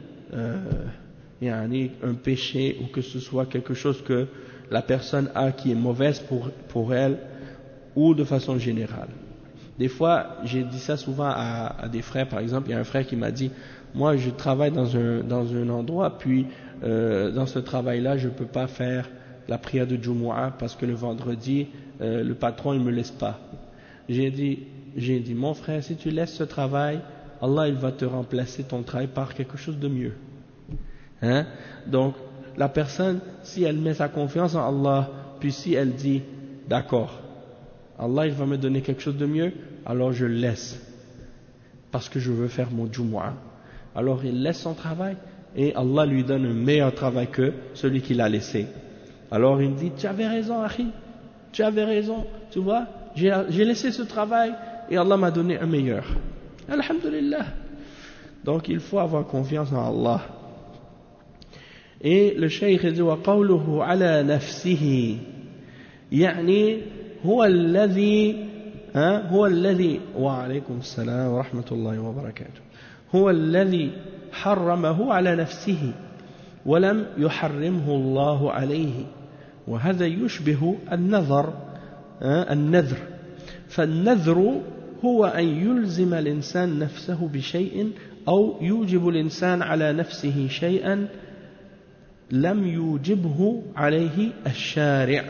péché ou que ce soit quelque chose que la personne a qui est mauvaise pour elle, ou de façon générale. Des fois, j'ai dit ça souvent à des frères, par exemple, il y a un frère qui m'a dit, moi je travaille dans un endroit, puis dans ce travail-là, je ne peux pas faire la prière de Jumu'ah parce que le vendredi, le patron ne me laisse pas. J'ai dit, mon frère, si tu laisses ce travail, Allah il va te remplacer ton travail par quelque chose de mieux. Donc, la personne, si elle met sa confiance en Allah, puis si elle dit, d'accord, Allah il va me donner quelque chose de mieux, alors je laisse, parce que je veux faire mon Jumu'ah. Alors il laisse son travail, et Allah lui donne un meilleur travail que celui qu'il a laissé. Alors il dit, tu avais raison, Akhi, tu avais raison, tu vois, j'ai laissé ce travail, et Allah m'a donné un meilleur. Alhamdulillah. Donc il faut avoir confiance en Allah. Et le cheikh dit وقوله على نفسه يعني هو الذي هو الذي وعليكم السلام ورحمة الله وبركاته هو الذي حرمه على نفسه ولم يحرمه الله عليه وهذا يشبه النذر فالنذر هو أن يلزم الإنسان نفسه بشيء أو يوجب الإنسان على نفسه شيئا لم يوجبه عليه الشارع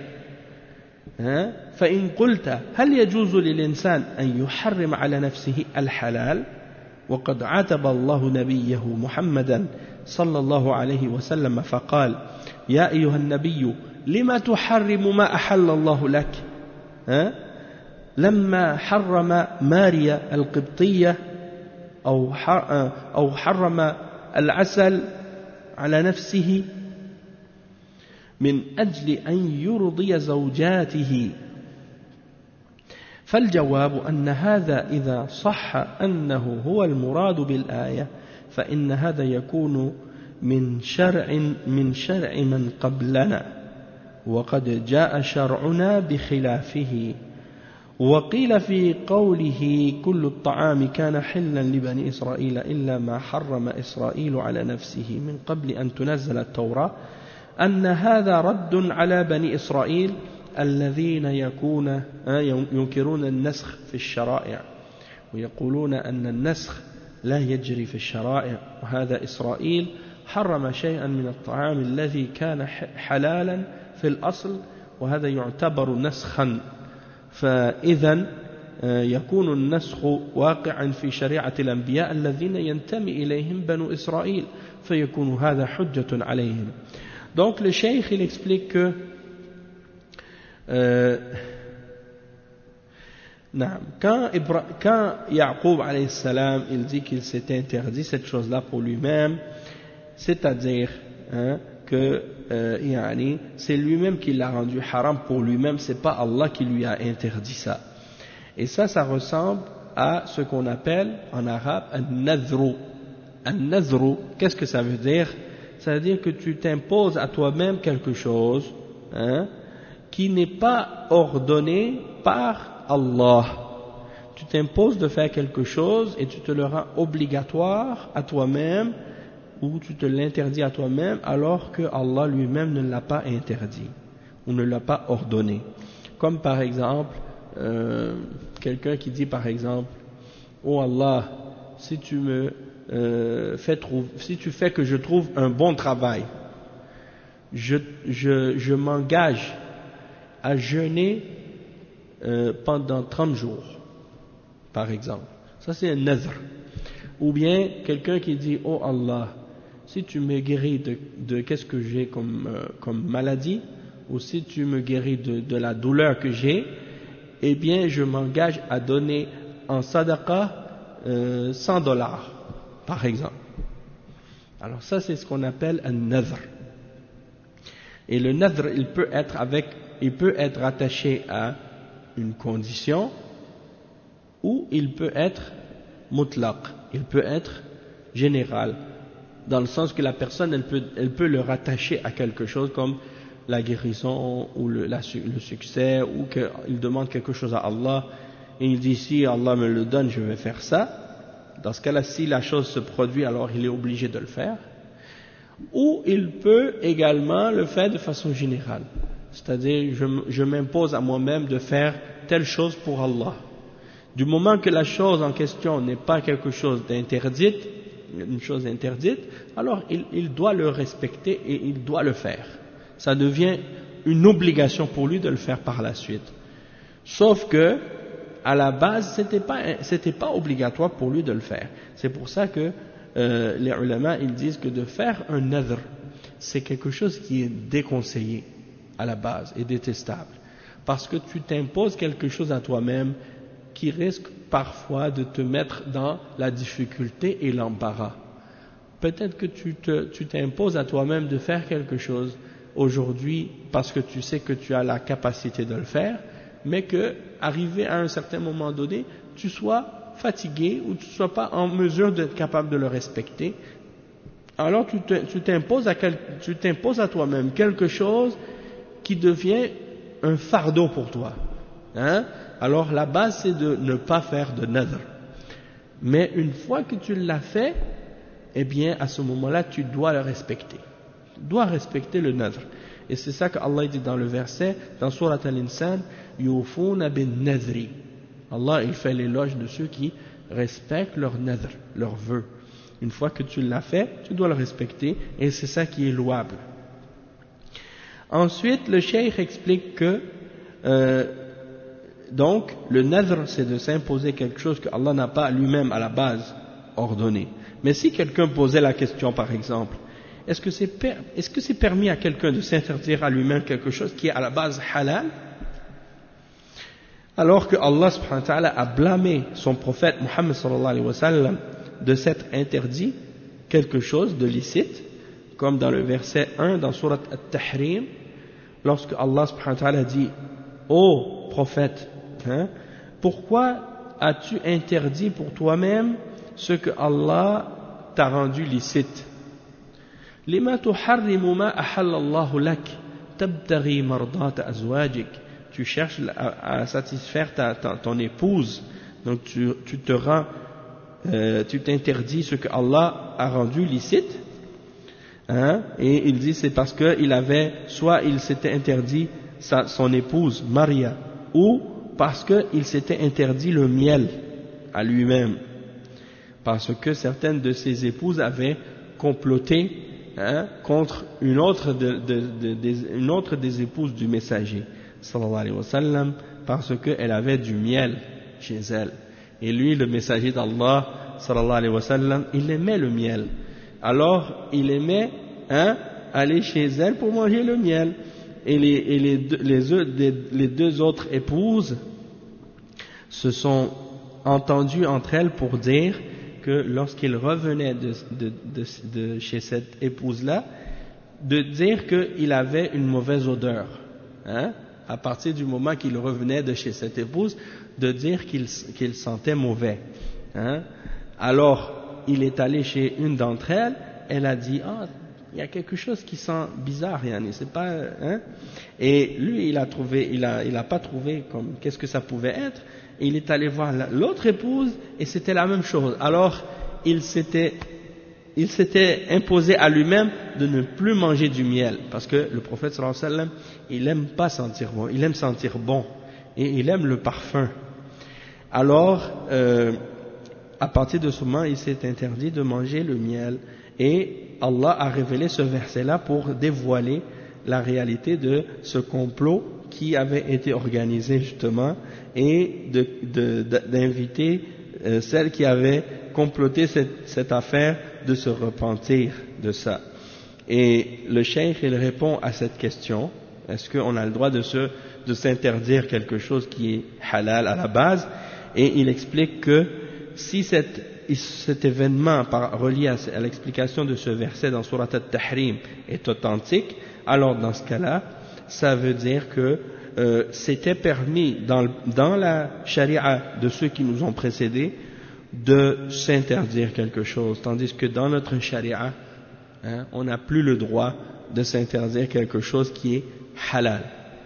فإن قلت هل يجوز للإنسان أن يحرم على نفسه الحلال وقد عاتب الله نبيه محمدا صلى الله عليه وسلم فقال يا أيها النبي لما تحرم ما أحل الله لك لما حرم ماريا القبطية أو حرم العسل على نفسه من أجل أن يرضي زوجاته فالجواب أن هذا إذا صح أنه هو المراد بالآية فإن هذا يكون من شرع من قبلنا وقد جاء شرعنا بخلافه وقيل في قوله كل الطعام كان حلا لبني إسرائيل إلا ما حرم إسرائيل على نفسه من قبل أن تنزل التوراة أن هذا رد على بني إسرائيل الذين ينكرون النسخ في الشرائع ويقولون أن النسخ لا يجري في الشرائع وهذا إسرائيل حرم شيئا من الطعام الذي كان حلالا في الأصل وهذا يعتبر نسخا فإذا يكون النسخ واقعا في شريعة الأنبياء الذين ينتمي إليهم بنو إسرائيل فيكون هذا حجة عليهم. Donc le cheikh il explique que quand Yaqub alayhi salam il dit qu'il s'est interdit cette chose-là pour lui-même, c'est-à-dire que c'est lui-même qui l'a rendu haram pour lui-même, c'est pas Allah qui lui a interdit ça. Et ça ressemble à ce qu'on appelle en arabe un-nadhru. Un-nadhru, qu'est-ce que ça veut dire? Ça veut dire que tu t'imposes à toi-même quelque chose qui n'est pas ordonné par Allah. Tu t'imposes de faire quelque chose et tu te le rends obligatoire à toi-même ou tu te l'interdis à toi-même alors que Allah lui-même ne l'a pas interdit ou ne l'a pas ordonné. Comme par exemple, quelqu'un qui dit par exemple, oh Allah, si tu fais que je trouve un bon travail, je m'engage à jeûner pendant 30 jours, par exemple. Ça c'est un nadhr. Ou bien quelqu'un qui dit, oh Allah, si tu me guéris de qu'est-ce que j'ai comme maladie, ou si tu me guéris de la douleur que j'ai, eh bien je m'engage à donner en sadaqa $100, par exemple. Alors ça c'est ce qu'on appelle un nadhr. Et le nadhr il peut être attaché à une condition ou il peut être mutlaq, il peut être général, dans le sens que la personne elle peut le rattacher à quelque chose comme la guérison ou le succès, ou qu'il demande quelque chose à Allah et il dit si Allah me le donne je vais faire ça. Dans ce cas-là, si la chose se produit, alors il est obligé de le faire. Ou il peut également le faire de façon générale, c'est-à-dire je m'impose à moi-même de faire telle chose pour Allah. Du moment que la chose en question n'est pas quelque chose d'interdite, une chose interdite, alors il doit le respecter et il doit le faire. Ça devient une obligation pour lui de le faire par la suite. Sauf que à la base, c'était pas obligatoire pour lui de le faire. C'est pour ça que les ulama ils disent que de faire un nadhr, c'est quelque chose qui est déconseillé à la base et détestable. Parce que tu t'imposes quelque chose à toi-même qui risque parfois de te mettre dans la difficulté et l'embarras. Peut-être que tu t'imposes à toi-même de faire quelque chose aujourd'hui parce que tu sais que tu as la capacité de le faire, mais que, arrivé à un certain moment donné, tu sois fatigué ou tu ne sois pas en mesure d'être capable de le respecter. Alors tu t'imposes à toi-même quelque chose qui devient un fardeau pour toi. hein, alors la base c'est de ne pas faire de nadr. Mais une fois que tu l'as fait, eh bien à ce moment-là tu dois le respecter. Tu dois respecter le nadr. Et c'est ça qu'Allah dit dans le verset, dans Surat Al-Insan, Yufuna bin nadri. Allah il fait l'éloge de ceux qui respectent leur nadr, leur vœu. Une fois que tu l'as fait, tu dois le respecter et c'est ça qui est louable. Ensuite, le cheikh explique que donc le nadr c'est de s'imposer quelque chose que Allah n'a pas lui-même à la base ordonné. Mais si quelqu'un posait la question par exemple, est-ce que c'est permis à quelqu'un de s'interdire à lui-même quelque chose qui est à la base halal, alors que Allah subhanahu wa ta'ala a blâmé son prophète Muhammad sallallahu alayhi wa sallam de s'être interdit quelque chose de licite, comme dans le verset 1 dans Surat At-Tahrim, lorsque Allah subhanahu wa ta'ala dit ô prophète, hein, pourquoi as-tu interdit pour toi-même ce que Allah t'a rendu licite? Lima tuharrimu ma ahallallahu lak tabtaghi mardata azwajik. Tu cherches à satisfaire ton épouse, donc tu t'interdis ce que Allah a rendu licite, hein, et il dit c'est parce que soit il s'était interdit son épouse Maria, ou parce qu'il s'était interdit le miel à lui-même, parce que certaines de ses épouses avaient comploté, hein, contre une autre des épouses du messager sallallahu alayhi wa sallam, parce qu'elle avait du miel chez elle. Et lui, le messager d'Allah sallallahu alayhi wa sallam, il aimait le miel. Alors, il aimait, hein, aller chez elle pour manger le miel. Et les deux autres épouses se sont entendues entre elles pour dire que lorsqu'il revenait de chez cette épouse-là, de dire qu'il avait une mauvaise odeur, hein, à partir du moment qu'il revenait de chez cette épouse, de dire qu'il sentait mauvais, hein. Alors il est allé chez une d'entre elles, elle a dit il y a quelque chose qui sent bizarre, yani, c'est pas, hein. Et lui il a pas trouvé comme qu'est-ce que ça pouvait être, et il est allé voir l'autre épouse et c'était la même chose. Alors il s'était imposé à lui-même de ne plus manger du miel, parce que le prophète sallallahu alayhi wa sallam, il aime pas sentir bon, il aime sentir bon, et il aime le parfum. Alors, à partir de ce moment, il s'est interdit de manger le miel, et Allah a révélé ce verset-là pour dévoiler la réalité de ce complot qui avait été organisé justement, et d'inviter celle qui avait comploté cette affaire de se repentir de ça. Et le cheikh il répond à cette question, est-ce qu'on a le droit de s'interdire quelque chose qui est halal à la base? Et il explique que si cet événement relié à l'explication de ce verset dans Surat At-Tahrim est authentique, alors dans ce cas-là, ça veut dire que c'était permis dans la charia de ceux qui nous ont précédés de s'interdire quelque chose, tandis que dans notre charia, hein, on n'a plus le droit de s'interdire quelque chose qui est halal.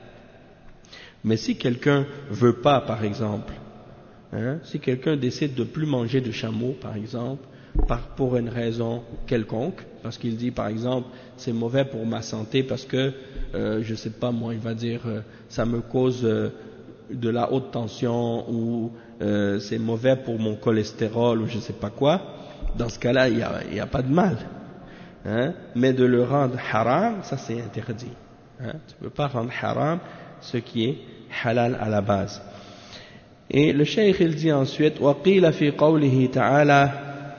Mais si quelqu'un veut pas, par exemple, hein, si quelqu'un décide de plus manger de chameau, par exemple, pour une raison quelconque, parce qu'il dit par exemple c'est mauvais pour ma santé parce que je sais pas moi, il va dire ça me cause de la haute tension, ou c'est mauvais pour mon cholestérol, ou je sais pas quoi, dans ce cas-là il y a pas de mal, hein, mais de le rendre haram, ça c'est interdit, hein, tu peux pas rendre haram ce qui est halal à la base. Et le cheikh il dit ensuite وقيل في قوله تعالى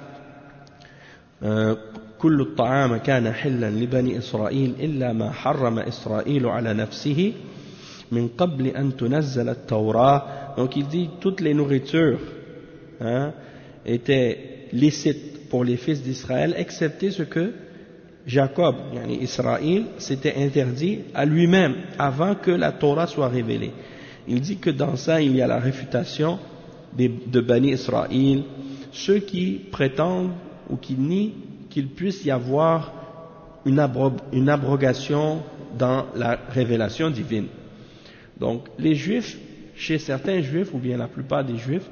كل الطعام كان حلا لبني إسرائيل إلا ما حرم إسرائيل على نفسه من قبل أن تنزل التوراة. Donc il dit toutes les nourritures, hein, étaient licites pour les fils d'Israël excepté ce que Jacob, yani Israël, s'était interdit à lui-même avant que la Torah soit révélée. Il dit que dans ça il y a la réfutation de Bani Israël, ceux qui prétendent ou qui nient qu'il puisse y avoir une abrogation dans la révélation divine. Donc les Juifs, chez certains juifs, ou bien la plupart des juifs,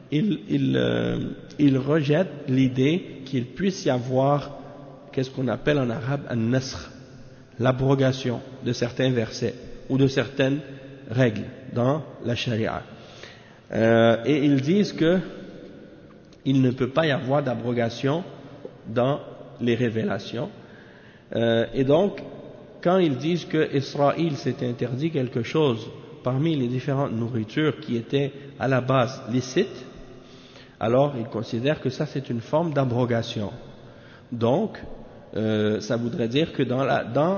ils rejettent l'idée qu'il puisse y avoir, qu'est-ce qu'on appelle en arabe, an-nasr, l'abrogation de certains versets, ou de certaines règles dans la charia. Et ils disent que il ne peut pas y avoir d'abrogation dans les révélations. Et donc, quand ils disent que Israël s'est interdit quelque chose parmi les différentes nourritures qui étaient à la base licites, alors ils considèrent que ça c'est une forme d'abrogation. Donc, ça voudrait dire que dans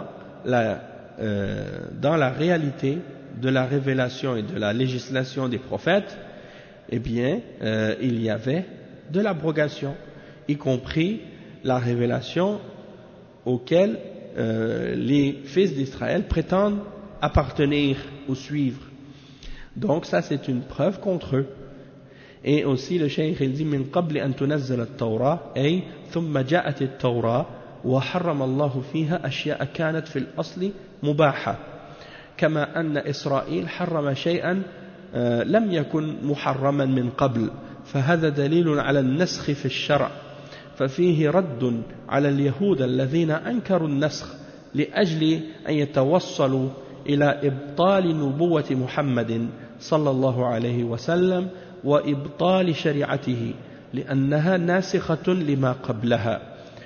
la réalité de la révélation et de la législation des prophètes, eh bien, il y avait de l'abrogation, y compris la révélation auquel les fils d'Israël prétendent appartenir ou suivre. Donc ça c'est une preuve contre eux. Et aussi le cheikh il dit min qabli an tunazzala at-Tawra ay thumma ja'at at-Tawra wa harrama Allah fiha ashya'a kanat fi al-asl mubaha kama anna Israël harrama shay'an lam yakun muharraman min qabl فهذا دليل على النسخ في الشرع ففيه رد على اليهود الذين أنكروا النسخ لأجل أن يتوصلوا إلى إبطال نبوة محمد صلى الله عليه وسلم وإبطال شريعته لأنها ناسخة لما قبلها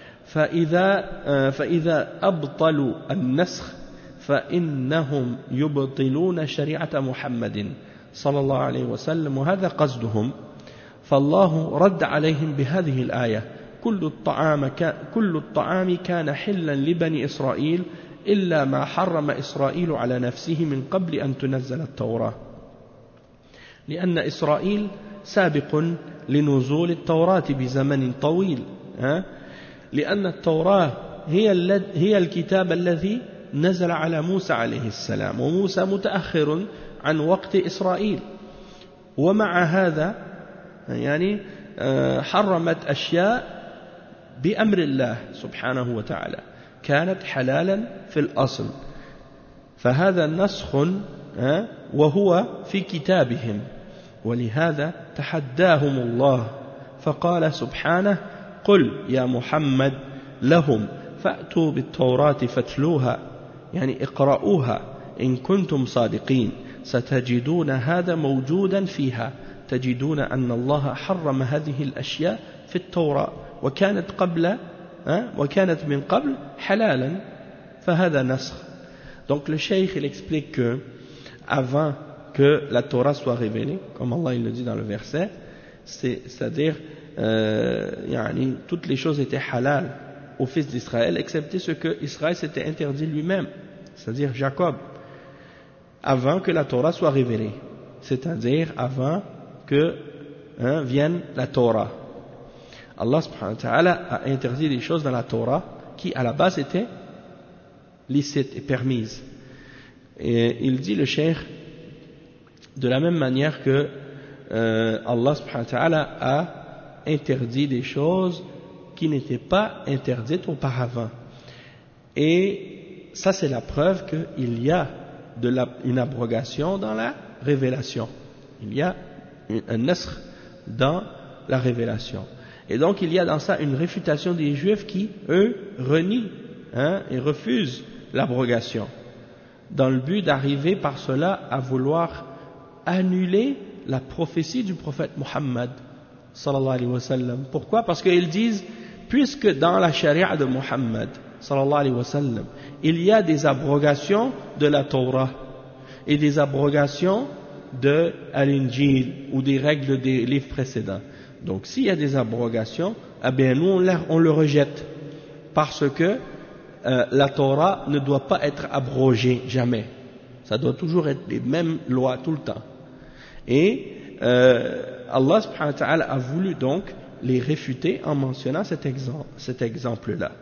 فإذا أبطلوا النسخ فإنهم يبطلون شريعة محمد صلى الله عليه وسلم وهذا قصدهم فالله رد عليهم بهذه الآية كل الطعام كان حلا لبني إسرائيل إلا ما حرم إسرائيل على نفسه من قبل أن تنزل التوراة لأن إسرائيل سابق لنزول التوراة بزمن طويل لأن التوراة هي الكتاب الذي نزل على موسى عليه السلام وموسى متأخر عن وقت إسرائيل ومع هذا يعني حرمت أشياء بأمر الله سبحانه وتعالى كانت حلالا في الأصل فهذا نسخ وهو في كتابهم ولهذا تحداهم الله فقال سبحانه قل يا محمد لهم فأتوا بالتوراة فاتلوها يعني اقرأوها إن كنتم صادقين ستجدون هذا موجودا فيها تجدون أن الله حرم هذه الأشياء في التوراة وكانت من قبل حلالا فهذا نسخ. Donc le cheikh il explique que avant que la Torah soit révélée, comme Allah il le dit dans le verset, c'est-à-dire toutes les choses étaient halal aux fils d'Israël excepté ce que Israël s'était interdit lui-même, c'est-à-dire Jacob, avant que la Torah soit révélée, c'est-à-dire avant que vienne la Torah. Allah subhanahu wa ta'ala a interdit des choses dans la Torah qui à la base étaient licites et permises. Et il dit le cheikh de la même manière que Allah subhanahu wa ta'ala a interdit des choses qui n'étaient pas interdites auparavant. Et ça c'est la preuve qu'il y a une abrogation dans la révélation. Il y a un nasr dans la révélation. Et donc il y a dans ça une réfutation des Juifs qui, eux, renient et refusent l'abrogation, dans le but d'arriver par cela à vouloir annuler la prophétie du prophète Muhammad sallallahu alayhi wa sallam. Pourquoi? Parce qu'ils disent, puisque dans la charia de Muhammad sallallahu alayhi wa sallam, il y a des abrogations de la Torah et des abrogations de l'Injil ou des règles des livres précédents. Donc s'il y a des abrogations, eh bien nous on le rejette parce que la Torah ne doit pas être abrogée jamais. Ça doit toujours être les mêmes lois tout le temps. Et Allah subhanahu wa ta'ala a voulu donc les réfuter en mentionnant cet exemple-là.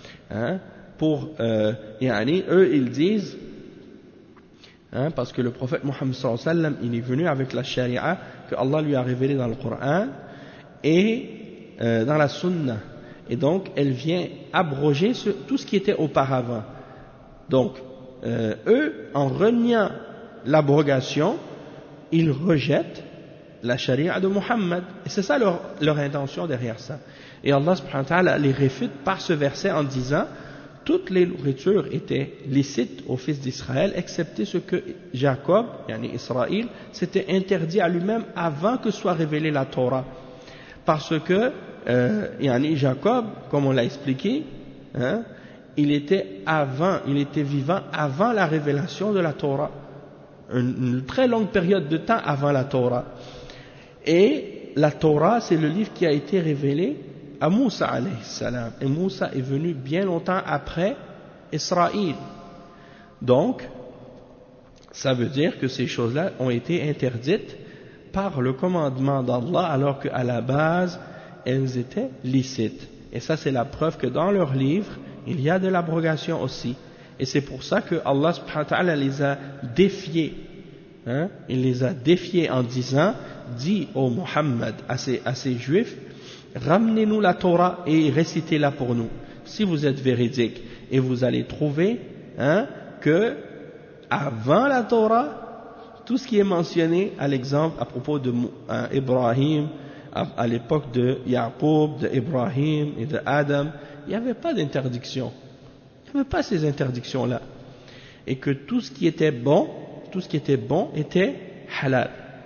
Eux ils disent, parce que le prophète Muhammad sallallahu alayhi wa sallam, il est venu avec la charia que Allah lui a révélée dans le Coran et dans la Sunna. Et donc, elle vient abroger tout ce qui était auparavant. Donc, eux, en reniant l'abrogation, ils rejettent la charia de Muhammad. Et c'est ça leur intention derrière ça. Et Allah subhanahu wa ta'ala les réfute par ce verset en disant toutes les nourritures étaient licites aux fils d'Israël, excepté ce que Jacob, yani Israël, s'était interdit à lui-même avant que soit révélée la Torah. Parce que yani Jacob, comme on l'a expliqué, hein, il était vivant avant la révélation de la Torah. Une très longue période de temps avant la Torah. Et la Torah, c'est le livre qui a été révélé à Moussa alayhi salam. Et Moussa est venu bien longtemps après Israël. Donc, ça veut dire que ces choses-là ont été interdites par le commandement d'Allah, alors qu'à la base, elles étaient licites. Et ça, c'est la preuve que dans leur livre, il y a de l'abrogation aussi. Et c'est pour ça que Allah subhanahu wa ta'ala les a défiés. Hein? Il les a défiés en disant, dis ô Muhammad à ces juifs, ramenez-nous la Torah et récitez-la pour nous, si vous êtes véridiques. Et vous allez trouver que avant la Torah, tout ce qui est mentionné, à l'exemple à propos de Ibrahim, à l'époque de Yaqub, de Ibrahim et de Adam, il n'y avait pas d'interdiction. Il n'y avait pas ces interdictions-là. Et que tout ce qui était bon était halal.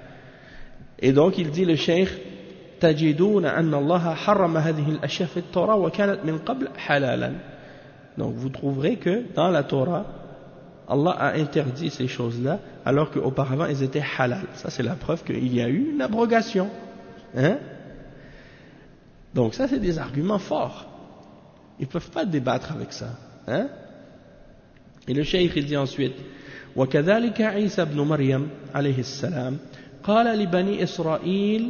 Et donc il dit le cheikh, تجدون أن الله حرم هذه الأشياء في التوراة وكانت من قبل حلالا. Donc vous trouverez que dans la Torah, Allah a interdit ces choses-là alors qu'auparavant elles étaient halal. Ça c'est la preuve qu'il y a eu une abrogation. Hein? Donc ça c'est des arguments forts. Ils ne peuvent pas débattre avec ça. Hein? Et le cheikh il dit ensuite, وكذلك عيسى بن مريم عليه السلام قال لبني إسرائيل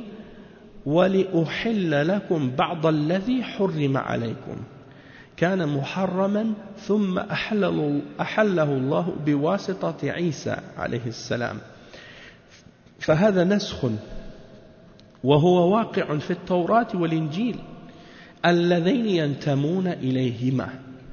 ولأحل لكم بعض الذي حرم عليكم كان محرما ثم أحله الله بواسطة عيسى عليه السلام فهذا نسخ وهو واقع في التوراة والإنجيل اللذين ينتمون إليهما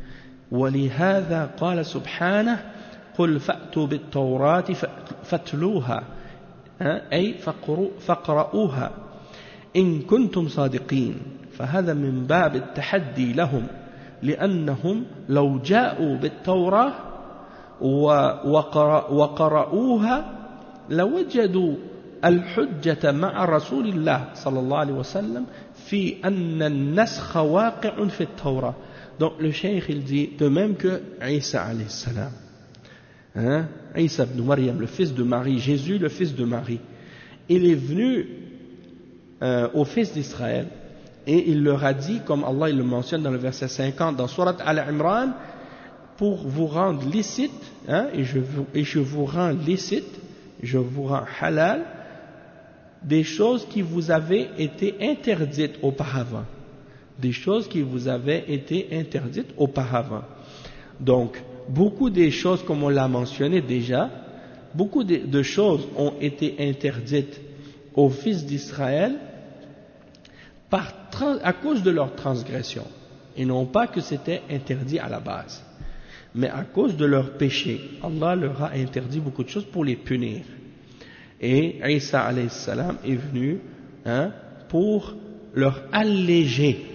ولهذا قال سبحانه قل فأتوا بالتوراة فاتلوها أي فاقرؤوها إن كنتم صادقين فهذا من باب التحدي لهم لأنهم لو جاءوا بالتوراة وقرؤوها لوجدوا الحجة مع رسول الله صلى الله عليه وسلم في أن النسخ واقع في التوراة. Donc le cheikh il dit de même que Isa alayhi salam, Isa ibn Maryam, le fils de Marie, Jésus le fils de Marie, il est venu aux fils d'Israël et il leur a dit, comme Allah il le mentionne dans le verset 50 dans Surat Al-Imran, pour vous rendre licite, et je vous rends licite, je vous rends halal des choses qui vous avaient été interdites auparavant, des choses qui vous avaient été interdites auparavant. Donc beaucoup des choses, comme on l'a mentionné déjà, beaucoup de choses ont été interdites aux fils d'Israël à cause de leur transgression, et non pas que c'était interdit à la base, mais à cause de leur péché. Allah leur a interdit beaucoup de choses pour les punir. Et Isa alayhi salam est venu pour leur alléger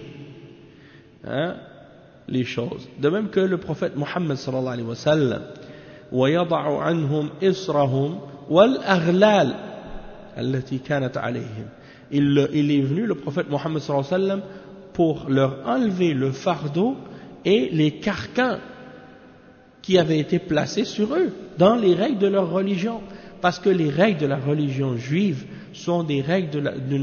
les choses. De même que le prophète Muhammad sallallahu alayhi wa sallam, وَيَضَعُ عَنْهُمْ إِصْرَهُمْ وَالْأَغْلَالِ الَّتِي كَانَتْ عَلَيْهِمْ. Il est venu, le prophète Muhammad sallallahu alayhi wa sallam, pour leur enlever le fardeau et les carcans qui avaient été placés sur eux dans les règles de leur religion. Parce que les règles de la religion juive sont des règles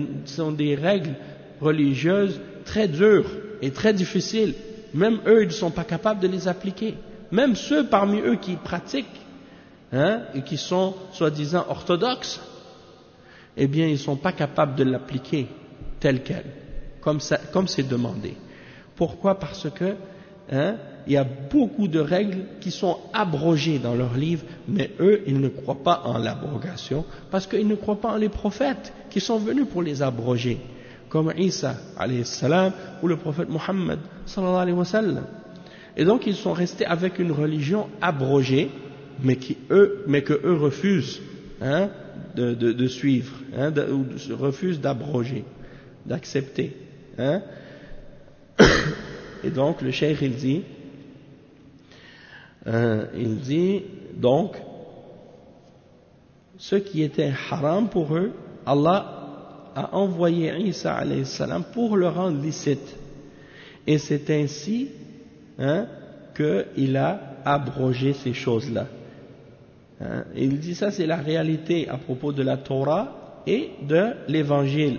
religieuses très dures et très difficiles. Même eux, ils ne sont pas capables de les appliquer. Même ceux parmi eux qui pratiquent et qui sont soi-disant orthodoxes, eh bien, ils ne sont pas capables de l'appliquer tel quel, comme c'est demandé. Pourquoi? Parce que il y a beaucoup de règles qui sont abrogées dans leurs livres, mais eux, ils ne croient pas en l'abrogation, parce qu'ils ne croient pas en les prophètes qui sont venus pour les abroger, comme Isa alayhi salam ou le prophète Muhammad sallallahu alayhi wa sallam. Et donc ils sont restés avec une religion abrogée, mais que eux refusent de suivre, hein, ou refuse d'abroger, d'accepter. Hein. Et donc le cheikh il dit donc ce qui était haram pour eux, Allah a envoyé Isa alayhi salam pour le rendre licite. Et c'est ainsi qu'il a abrogé ces choses-là. Hein, il dit ça, c'est la réalité à propos de la Torah et de l'Évangile,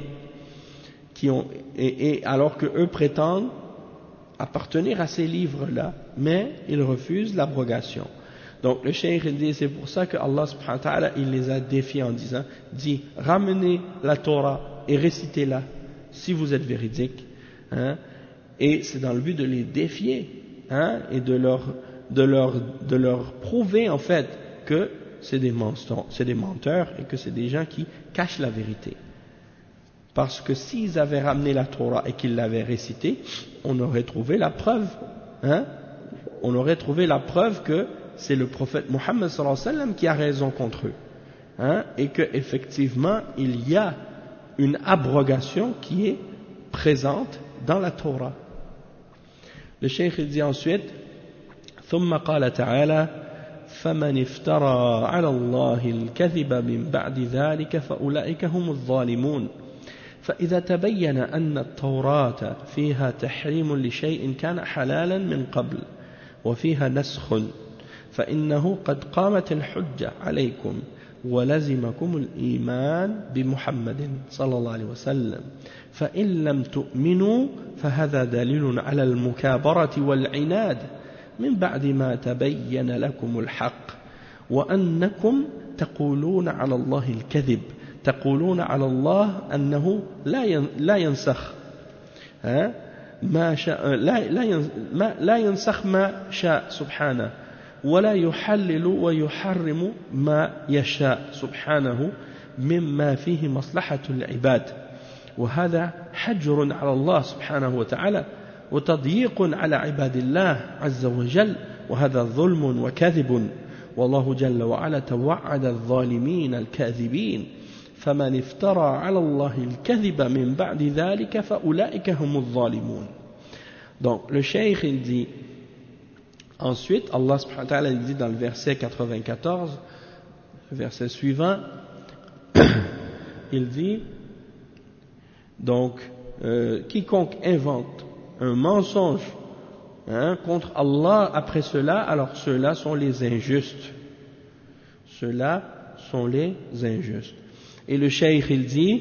et alors que eux prétendent appartenir à ces livres-là, mais ils refusent l'abrogation. Donc le cheikh il dit, c'est pour ça que Allah subhanahu wa ta'ala il les a défiés en disant, dit ramenez la Torah et récitez-la si vous êtes véridiques, hein, et c'est dans le but de les défier, hein, et de leur prouver en fait que c'est des menteurs et que c'est des gens qui cachent la vérité. Parce que s'ils avaient ramené la Torah et qu'ils l'avaient récitée, on aurait trouvé la preuve, hein, on aurait trouvé la preuve que c'est le prophète Mohammed sallallahu alayhi wa sallam qui a raison contre eux, hein, et que effectivement il y a une abrogation qui est présente dans la Torah. Le cheikh dit ensuite ثم قال تعالى فمن افترى على الله الكذب من بعد ذلك فأولئك هم الظالمون فإذا تبين أن التوراة فيها تحريم لشيء كان حلالا من قبل وفيها نسخ فإنه قد قامت الحجة عليكم ولزمكم الإيمان بمحمد صلى الله عليه وسلم فإن لم تؤمنوا فهذا دليل على المكابرة والعناد من بعد ما تبين لكم الحق وأنكم تقولون على الله الكذب تقولون على الله أنه لا ينسخ لا ينسخ ما شاء سبحانه ولا يحلل ويحرم ما يشاء سبحانه مما فيه مصلحة العباد وهذا حجر على الله سبحانه وتعالى وتضييق على عباد الله عز وجل وهذا ظلم وكذب والله جل وعلا توعد الظالمين الكاذبين فمن افترى على الله الكذب من بعد ذلك فأولئك هم الظالمون. Donc le cheikh il dit ensuite, Allah subhanahu wa ta'ala il dit dans le verset 94, le verset suivant, il dit donc quiconque invente un mensonge, hein, contre Allah après cela, alors ceux-là sont les injustes. Ceux-là sont les injustes. Et le cheikh il dit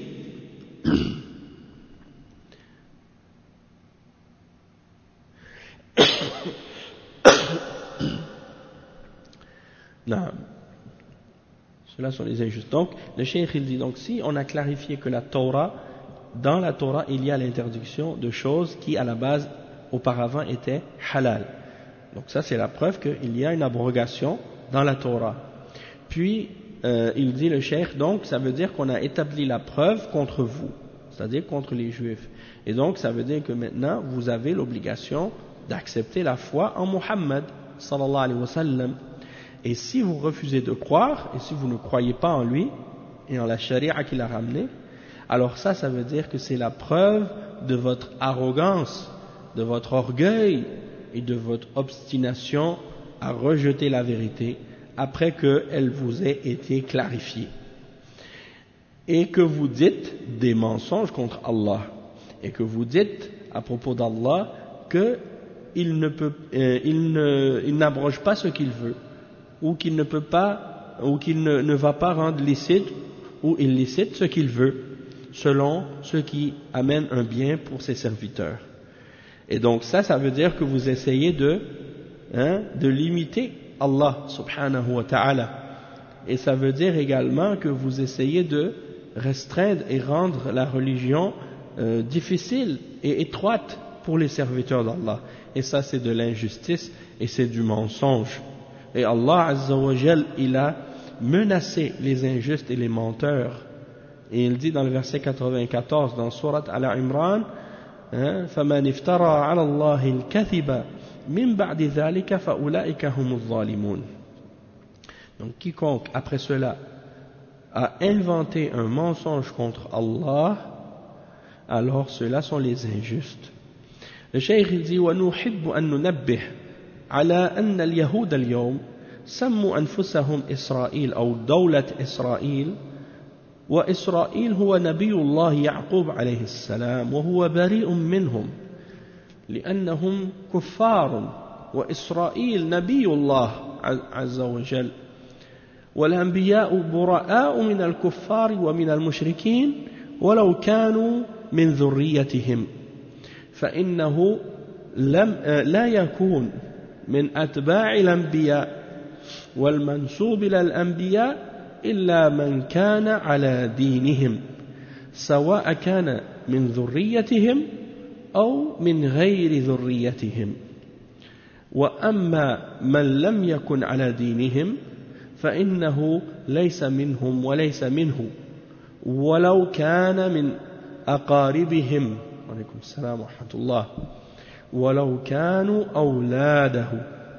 non. Ceux-là sont les injustes. Donc, le cheikh il dit, donc si on a clarifié que la Torah, dans la Torah, il y a l'interdiction de choses qui, à la base, auparavant étaient halal. Donc ça, c'est la preuve qu'il y a une abrogation dans la Torah. Puis, il dit le cheikh, donc, ça veut dire qu'on a établi la preuve contre vous, c'est-à-dire contre les Juifs. Et donc, ça veut dire que maintenant, vous avez l'obligation d'accepter la foi en Muhammad, sallallahu alayhi wa sallam. Et si vous refusez de croire, et si vous ne croyez pas en lui, et en la charia qu'il a ramenée, alors ça veut dire que c'est la preuve de votre arrogance, de votre orgueil et de votre obstination à rejeter la vérité après qu'elle vous ait été clarifiée. Et que vous dites des mensonges contre Allah. Et que vous dites à propos d'Allah qu'il n'abroge pas ce qu'il veut, ou qu'il ne peut pas, ou qu'il ne va pas rendre licite ou illicite ce qu'il veut, selon ce qui amène un bien pour ses serviteurs. Et donc ça veut dire que vous essayez de limiter Allah subhanahu wa ta'ala. Et ça veut dire également que vous essayez de restreindre et rendre la religion difficile et étroite pour les serviteurs d'Allah. Et ça c'est de l'injustice et c'est du mensonge. Et Allah azza wa jal, il a menacé les injustes et les menteurs. Et il dit dans le verset 94 dans Surat Al-Imran, فَمَنِ افْتَرَى عَلَى اللَّهِ الْكَذِبَ مِنْ بَعْدِ ذَلِكَ فَأُولَئِكَ هُمُ الظَّالِمُونَ. Donc quiconque après cela a inventé un mensonge contre Allah, alors ceux-là sont les injustes. Le cheikh il dit وَنُحِبُّ أَن نُنَبِّهُ على أن اليهود اليوم سموا أنفسهم إسرائيل أو دولة إسرائيل وإسرائيل هو نبي الله يعقوب عليه السلام وهو بريء منهم لأنهم كفار وإسرائيل نبي الله عز وجل والأنبياء براء من الكفار ومن المشركين ولو كانوا من ذريتهم فإنه لا يكون من أتباع الأنبياء والمنسوب إلى الأنبياء إلا من كان على دينهم سواء كان من ذريتهم أو من غير ذريتهم وأما من لم يكن على دينهم فإنه ليس منهم وليس منه ولو كان من أقاربهم وعليكم السلام ورحمة الله ولو كانوا أولاده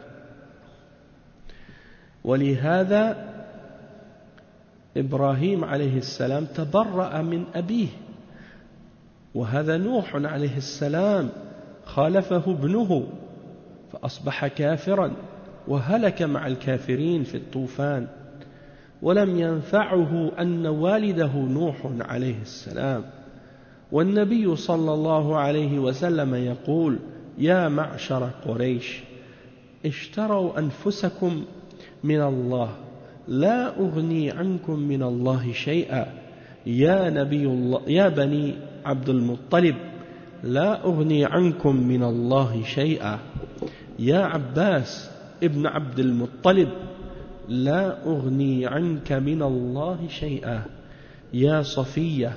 ولهذا إبراهيم عليه السلام تبرأ من أبيه وهذا نوح عليه السلام خالفه ابنه فأصبح كافرا وهلك مع الكافرين في الطوفان ولم ينفعه أن والده نوح عليه السلام والنبي صلى الله عليه وسلم يقول يا معشر قريش اشتروا أنفسكم من الله لا أغني عنكم من الله شيئا يا نبي الله يا بني عبد المطلب لا أغني عنكم من الله شيئا يا عباس ابن عبد المطلب لا أغني عنك من الله شيئا يا صفية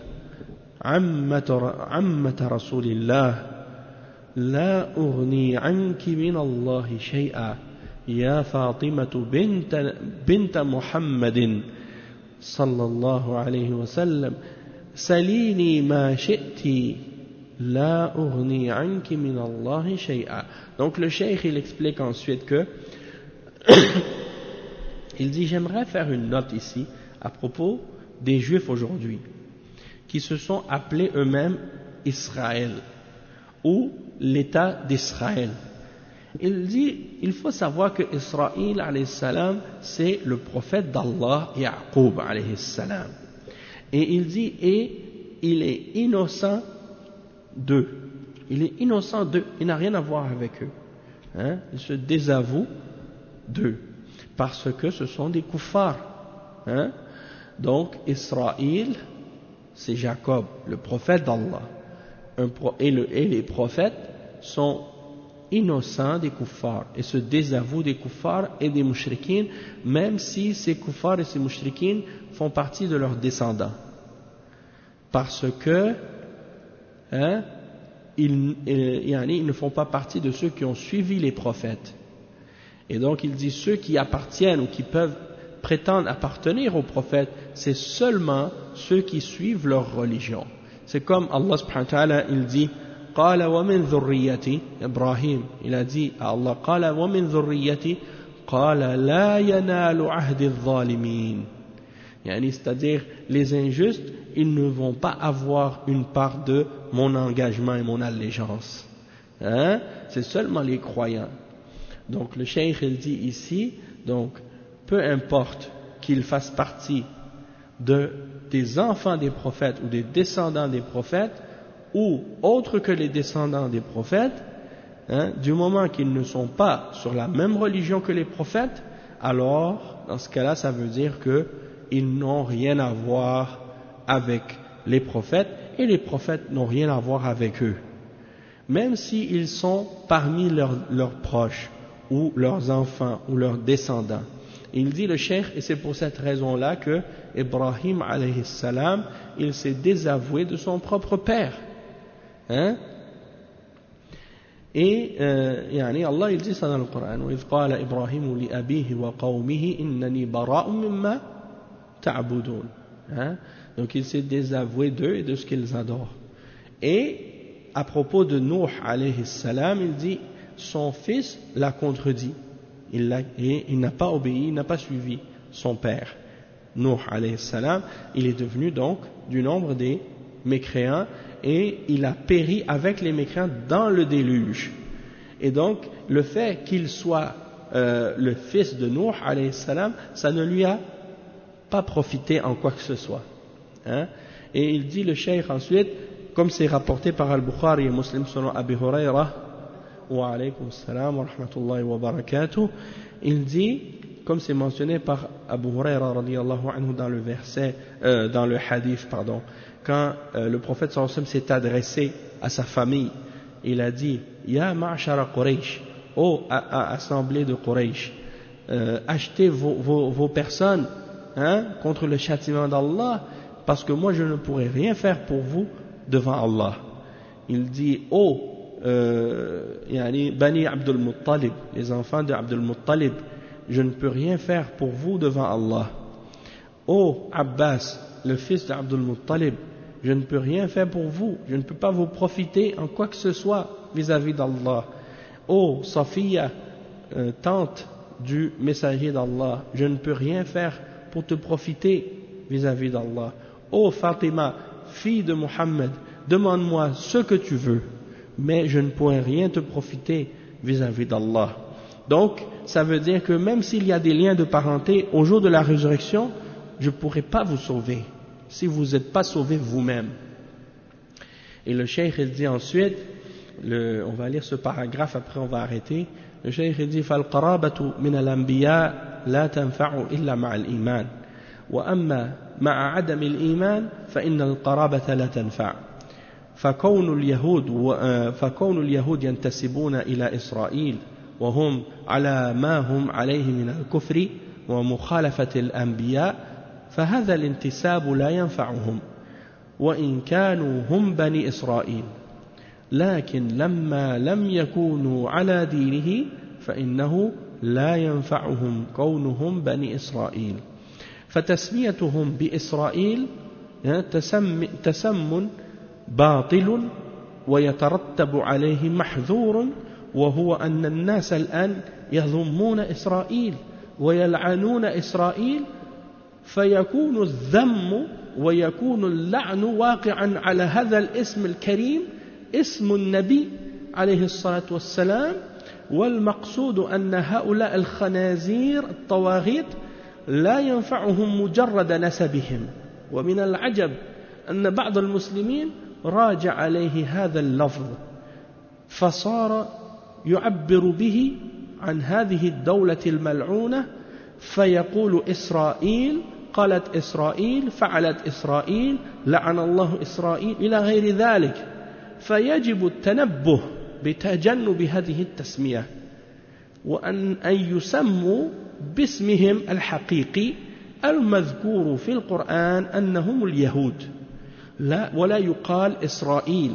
عمة رسول الله لا أغني عنك من الله شيئا يا فاطمة بنت محمد صلى الله عليه وسلم سليني ما شئت لا أغني عنك من الله شيئا. Donc le cheikh il explique ensuite que il dit j'aimerais faire une note ici à propos des juifs aujourd'hui qui se sont appelés eux-mêmes Israël ou l'État d'Israël. Il dit, il faut savoir que Israël alayhi salam, c'est le prophète d'Allah, Ya'qub alayhi salam. Et il dit, et il est innocent d'eux. Il est innocent d'eux, il n'a rien à voir avec eux. Hein? Il se désavoue d'eux, parce que ce sont des kuffars. Hein? Donc, Israël, c'est Jacob, le prophète d'Allah. Et les prophètes sont innocents des kuffars et se désavouent des kuffars et des mushrikines, même si ces kuffars et ces mushrikines font partie de leurs descendants. Parce que ils ne font pas partie de ceux qui ont suivi les prophètes. Et donc il dit ceux qui appartiennent ou qui peuvent prétendre appartenir aux prophètes, c'est seulement ceux qui suivent leur religion. C'est comme Allah subhanahu wa ta'ala, il dit قال ومن ذريتي إبراهيم il a dit à Allah قال ومن ذريتي قال لا ينال عهد الظالمين يعني c'est-à-dire les injustes ils ne vont pas avoir une part de mon engagement et mon allégeance. Hein? C'est seulement les croyants. Donc le cheikh il dit ici, donc peu importe qu'ils fassent partie des enfants des prophètes ou des descendants des prophètes ou autres que les descendants des prophètes, hein, du moment qu'ils ne sont pas sur la même religion que les prophètes, alors dans ce cas-là ça veut dire qu'ils n'ont rien à voir avec les prophètes et les prophètes n'ont rien à voir avec eux, même s'ils sont parmi leurs proches ou leurs enfants ou leurs descendants. Il dit le cheikh, et c'est pour cette raison-là que Ibrahim alayhi salam, il s'est désavoué de son propre père. Hein? Et Allah il dit ça dans le Coran, وَإِذْ قَالَ إِبْرَاهِيمُ لِأَبِيهِ وَقَوْمِهِ إِنَّنِي بَرَاءٌ مِّمَّا تَعْبُدُونَ. Donc il s'est désavoué d'eux et de ce qu'ils adorent. Et à propos de Nuh alayhi salam, il dit son fils l'a contredit. Il n'a pas obéi, il n'a pas suivi son père. Nuh alayhi salam, il est devenu donc du nombre des mécréants et il a péri avec les mécréants dans le déluge. Et donc le fait qu'il soit le fils de Nuh alayhi salam, ça ne lui a pas profité en quoi que ce soit. Hein? Et il dit le cheikh ensuite, comme c'est rapporté par Al-Bukhari et Muslim selon Abi Huraira, wa alaykum salam wa rahmatullahi wa barakatuh, il dit, comme c'est mentionné par Abu Huraira radiyallahu anhu dans le verset, dans le hadith, pardon, quand le prophète sallallahu alayhi wa sallam s'est adressé à sa famille, il a dit, Ya ma'ashara Quraysh, ô assemblée de Quraysh, achetez vos personnes, hein, contre le châtiment d'Allah, parce que moi je ne pourrai rien faire pour vous devant Allah. Il dit, Bani Abdul Muttalib, les enfants de Abdul Muttalib, je ne peux rien faire pour vous devant Allah. Abbas, le fils d'Abdul Muttalib, je ne peux rien faire pour vous, je ne peux pas vous profiter en quoi que ce soit vis-à-vis d'Allah. Safiya, tante du messager d'Allah, je ne peux rien faire pour te profiter vis-à-vis d'Allah. Fatima, fille de Muhammad, demande-moi ce que tu veux, mais je ne pourrai rien te profiter vis-à-vis d'Allah. Donc, ça veut dire que même s'il y a des liens de parenté, au jour de la résurrection, je ne pourrai pas vous sauver, si vous n'êtes pas sauvé vous-même. Et le cheikh il dit ensuite, on va lire ce paragraphe, après on va arrêter. Le cheikh il dit, فَالْقَرَابَةُ مِنَ الْأَنْبِيَاءِ لَا تَنْفَعُ إِلَّا مَعَ الْإِيمَانِ وأما مع عدم الإيمان فإن القرابة لا تنفع فكون اليهود ينتسبون إلى إسرائيل وهم على ما هم عليه من الكفر ومخالفة الأنبياء فهذا الانتساب لا ينفعهم وإن كانوا هم بني إسرائيل لكن لما لم يكونوا على دينه فإنه لا ينفعهم كونهم بني إسرائيل فتسميتهم بإسرائيل تسم باطل ويترتب عليه محذور وهو أن الناس الآن يذمون إسرائيل ويلعنون إسرائيل فيكون الذم ويكون اللعن واقعا على هذا الاسم الكريم اسم النبي عليه الصلاة والسلام والمقصود أن هؤلاء الخنازير الطواغيت لا ينفعهم مجرد نسبهم ومن العجب أن بعض المسلمين راجع عليه هذا اللفظ فصار يعبر به عن هذه الدولة الملعونة فيقول إسرائيل قالت إسرائيل فعلت إسرائيل لعن الله إسرائيل إلى غير ذلك فيجب التنبه بتجنب هذه التسمية وأن يسموا باسمهم الحقيقي المذكور في القرآن أنهم اليهود ولا يقال إسرائيل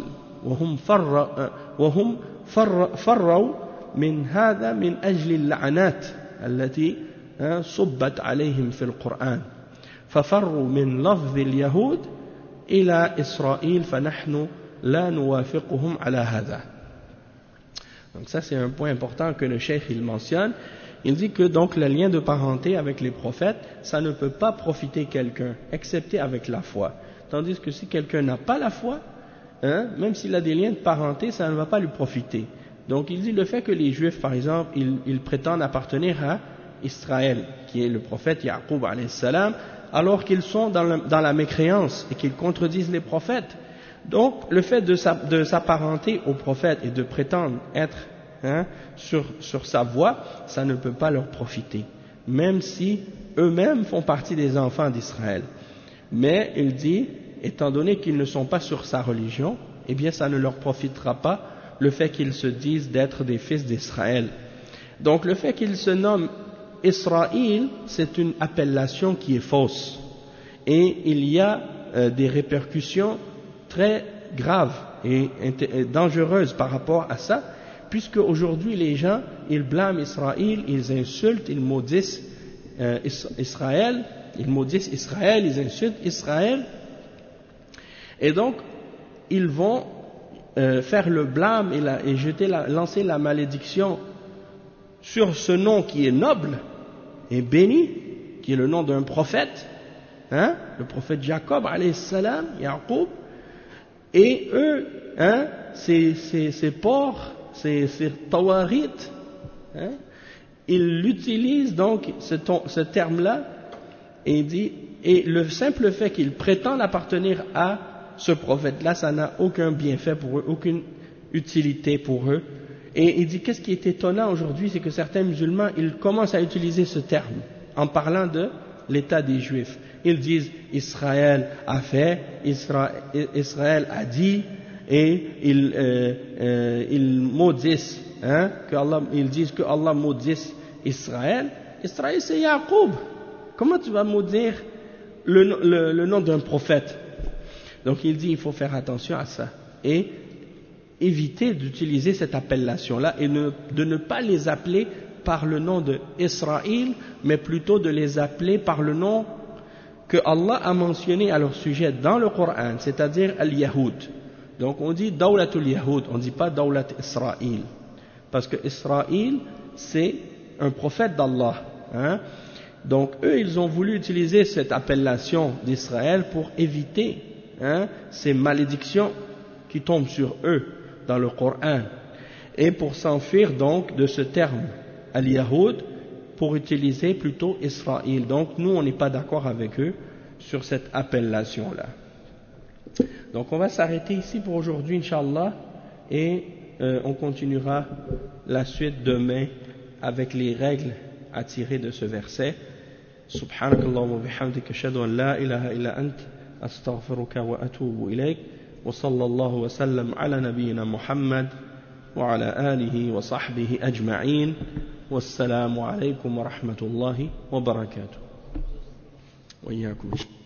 وهم فروا من هذا من أجل اللعنات التي صبت عليهم في القرآن ففروا من لفظ اليهود إلى إسرائيل فنحن لا نوافقهم على هذا. Donc ça c'est un point important que le cheikh il mentionne. Il dit que donc le lien de parenté avec les prophètes, ça ne peut pas profiter quelqu'un, excepté avec la foi. Tandis que si quelqu'un n'a pas la foi, même s'il a des liens de parenté, ça ne va pas lui profiter. Donc il dit le fait que les Juifs, par exemple, ils prétendent appartenir à Israël, qui est le prophète Yaqub alayhi salam, alors qu'ils sont dans la mécréance et qu'ils contredisent les prophètes. Donc le fait de s'apparenter aux prophètes et de prétendre être sur sa voie, ça ne peut pas leur profiter, même si eux-mêmes font partie des enfants d'Israël. Mais il dit, étant donné qu'ils ne sont pas sur sa religion, eh bien ça ne leur profitera pas le fait qu'ils se disent d'être des fils d'Israël. Donc le fait qu'ils se nomment Israël, c'est une appellation qui est fausse. Et il y a des répercussions très graves et dangereuses par rapport à ça, puisque aujourd'hui les gens, ils blâment Israël, ils insultent, ils maudissent Israël, ils insultent Israël, et donc ils vont faire le blâme et lancer la malédiction sur ce nom qui est noble et béni, qui est le nom d'un prophète, le prophète Jacob, alayhi salam, Yaqub, et eux, ces porcs, ces tawarit, ils utilisent donc ce terme-là, et il dit, et le simple fait qu'ils prétendent appartenir à ce prophète-là, ça n'a aucun bienfait pour eux, aucune utilité pour eux. Et il dit, qu'est-ce qui est étonnant aujourd'hui, c'est que certains musulmans, ils commencent à utiliser ce terme en parlant de l'état des Juifs. Ils disent Israël a fait, Israël a dit, et ils maudissent, ils disent que Allah maudisse Israël. Israël c'est Yaqub. Comment tu vas maudire le nom d'un prophète? Donc il dit il faut faire attention à ça et éviter d'utiliser cette appellation-là et de ne pas les appeler par le nom de Israël, mais plutôt de les appeler par le nom que Allah a mentionné à leur sujet dans le Coran, c'est-à-dire Al-Yahoud. Donc on dit Dawlatul Yahoud, on ne dit pas Dawlat Israël, parce que Israël c'est un prophète d'Allah. Donc eux ils ont voulu utiliser cette appellation d'Israël pour éviter ces malédictions qui tombent sur eux dans le Coran et pour s'enfuir donc de ce terme Al-Yahoud pour utiliser plutôt Israël. Donc nous on n'est pas d'accord avec eux sur cette appellation là. Donc on va s'arrêter ici pour aujourd'hui Inch'Allah et on continuera la suite demain avec les règles à tirer de ce verset. Subhanakallahumma wa bihamdika ashhadu an la ilaha illa ant astaghfiruka wa atubu ilayk wa sallallahu wa sallam ala nabiyyina Muhammad wa ala alihi wa sahbihi ajma'in wassalamu alaykum wa rahmatullahi wa barakatuh wa iyyakum.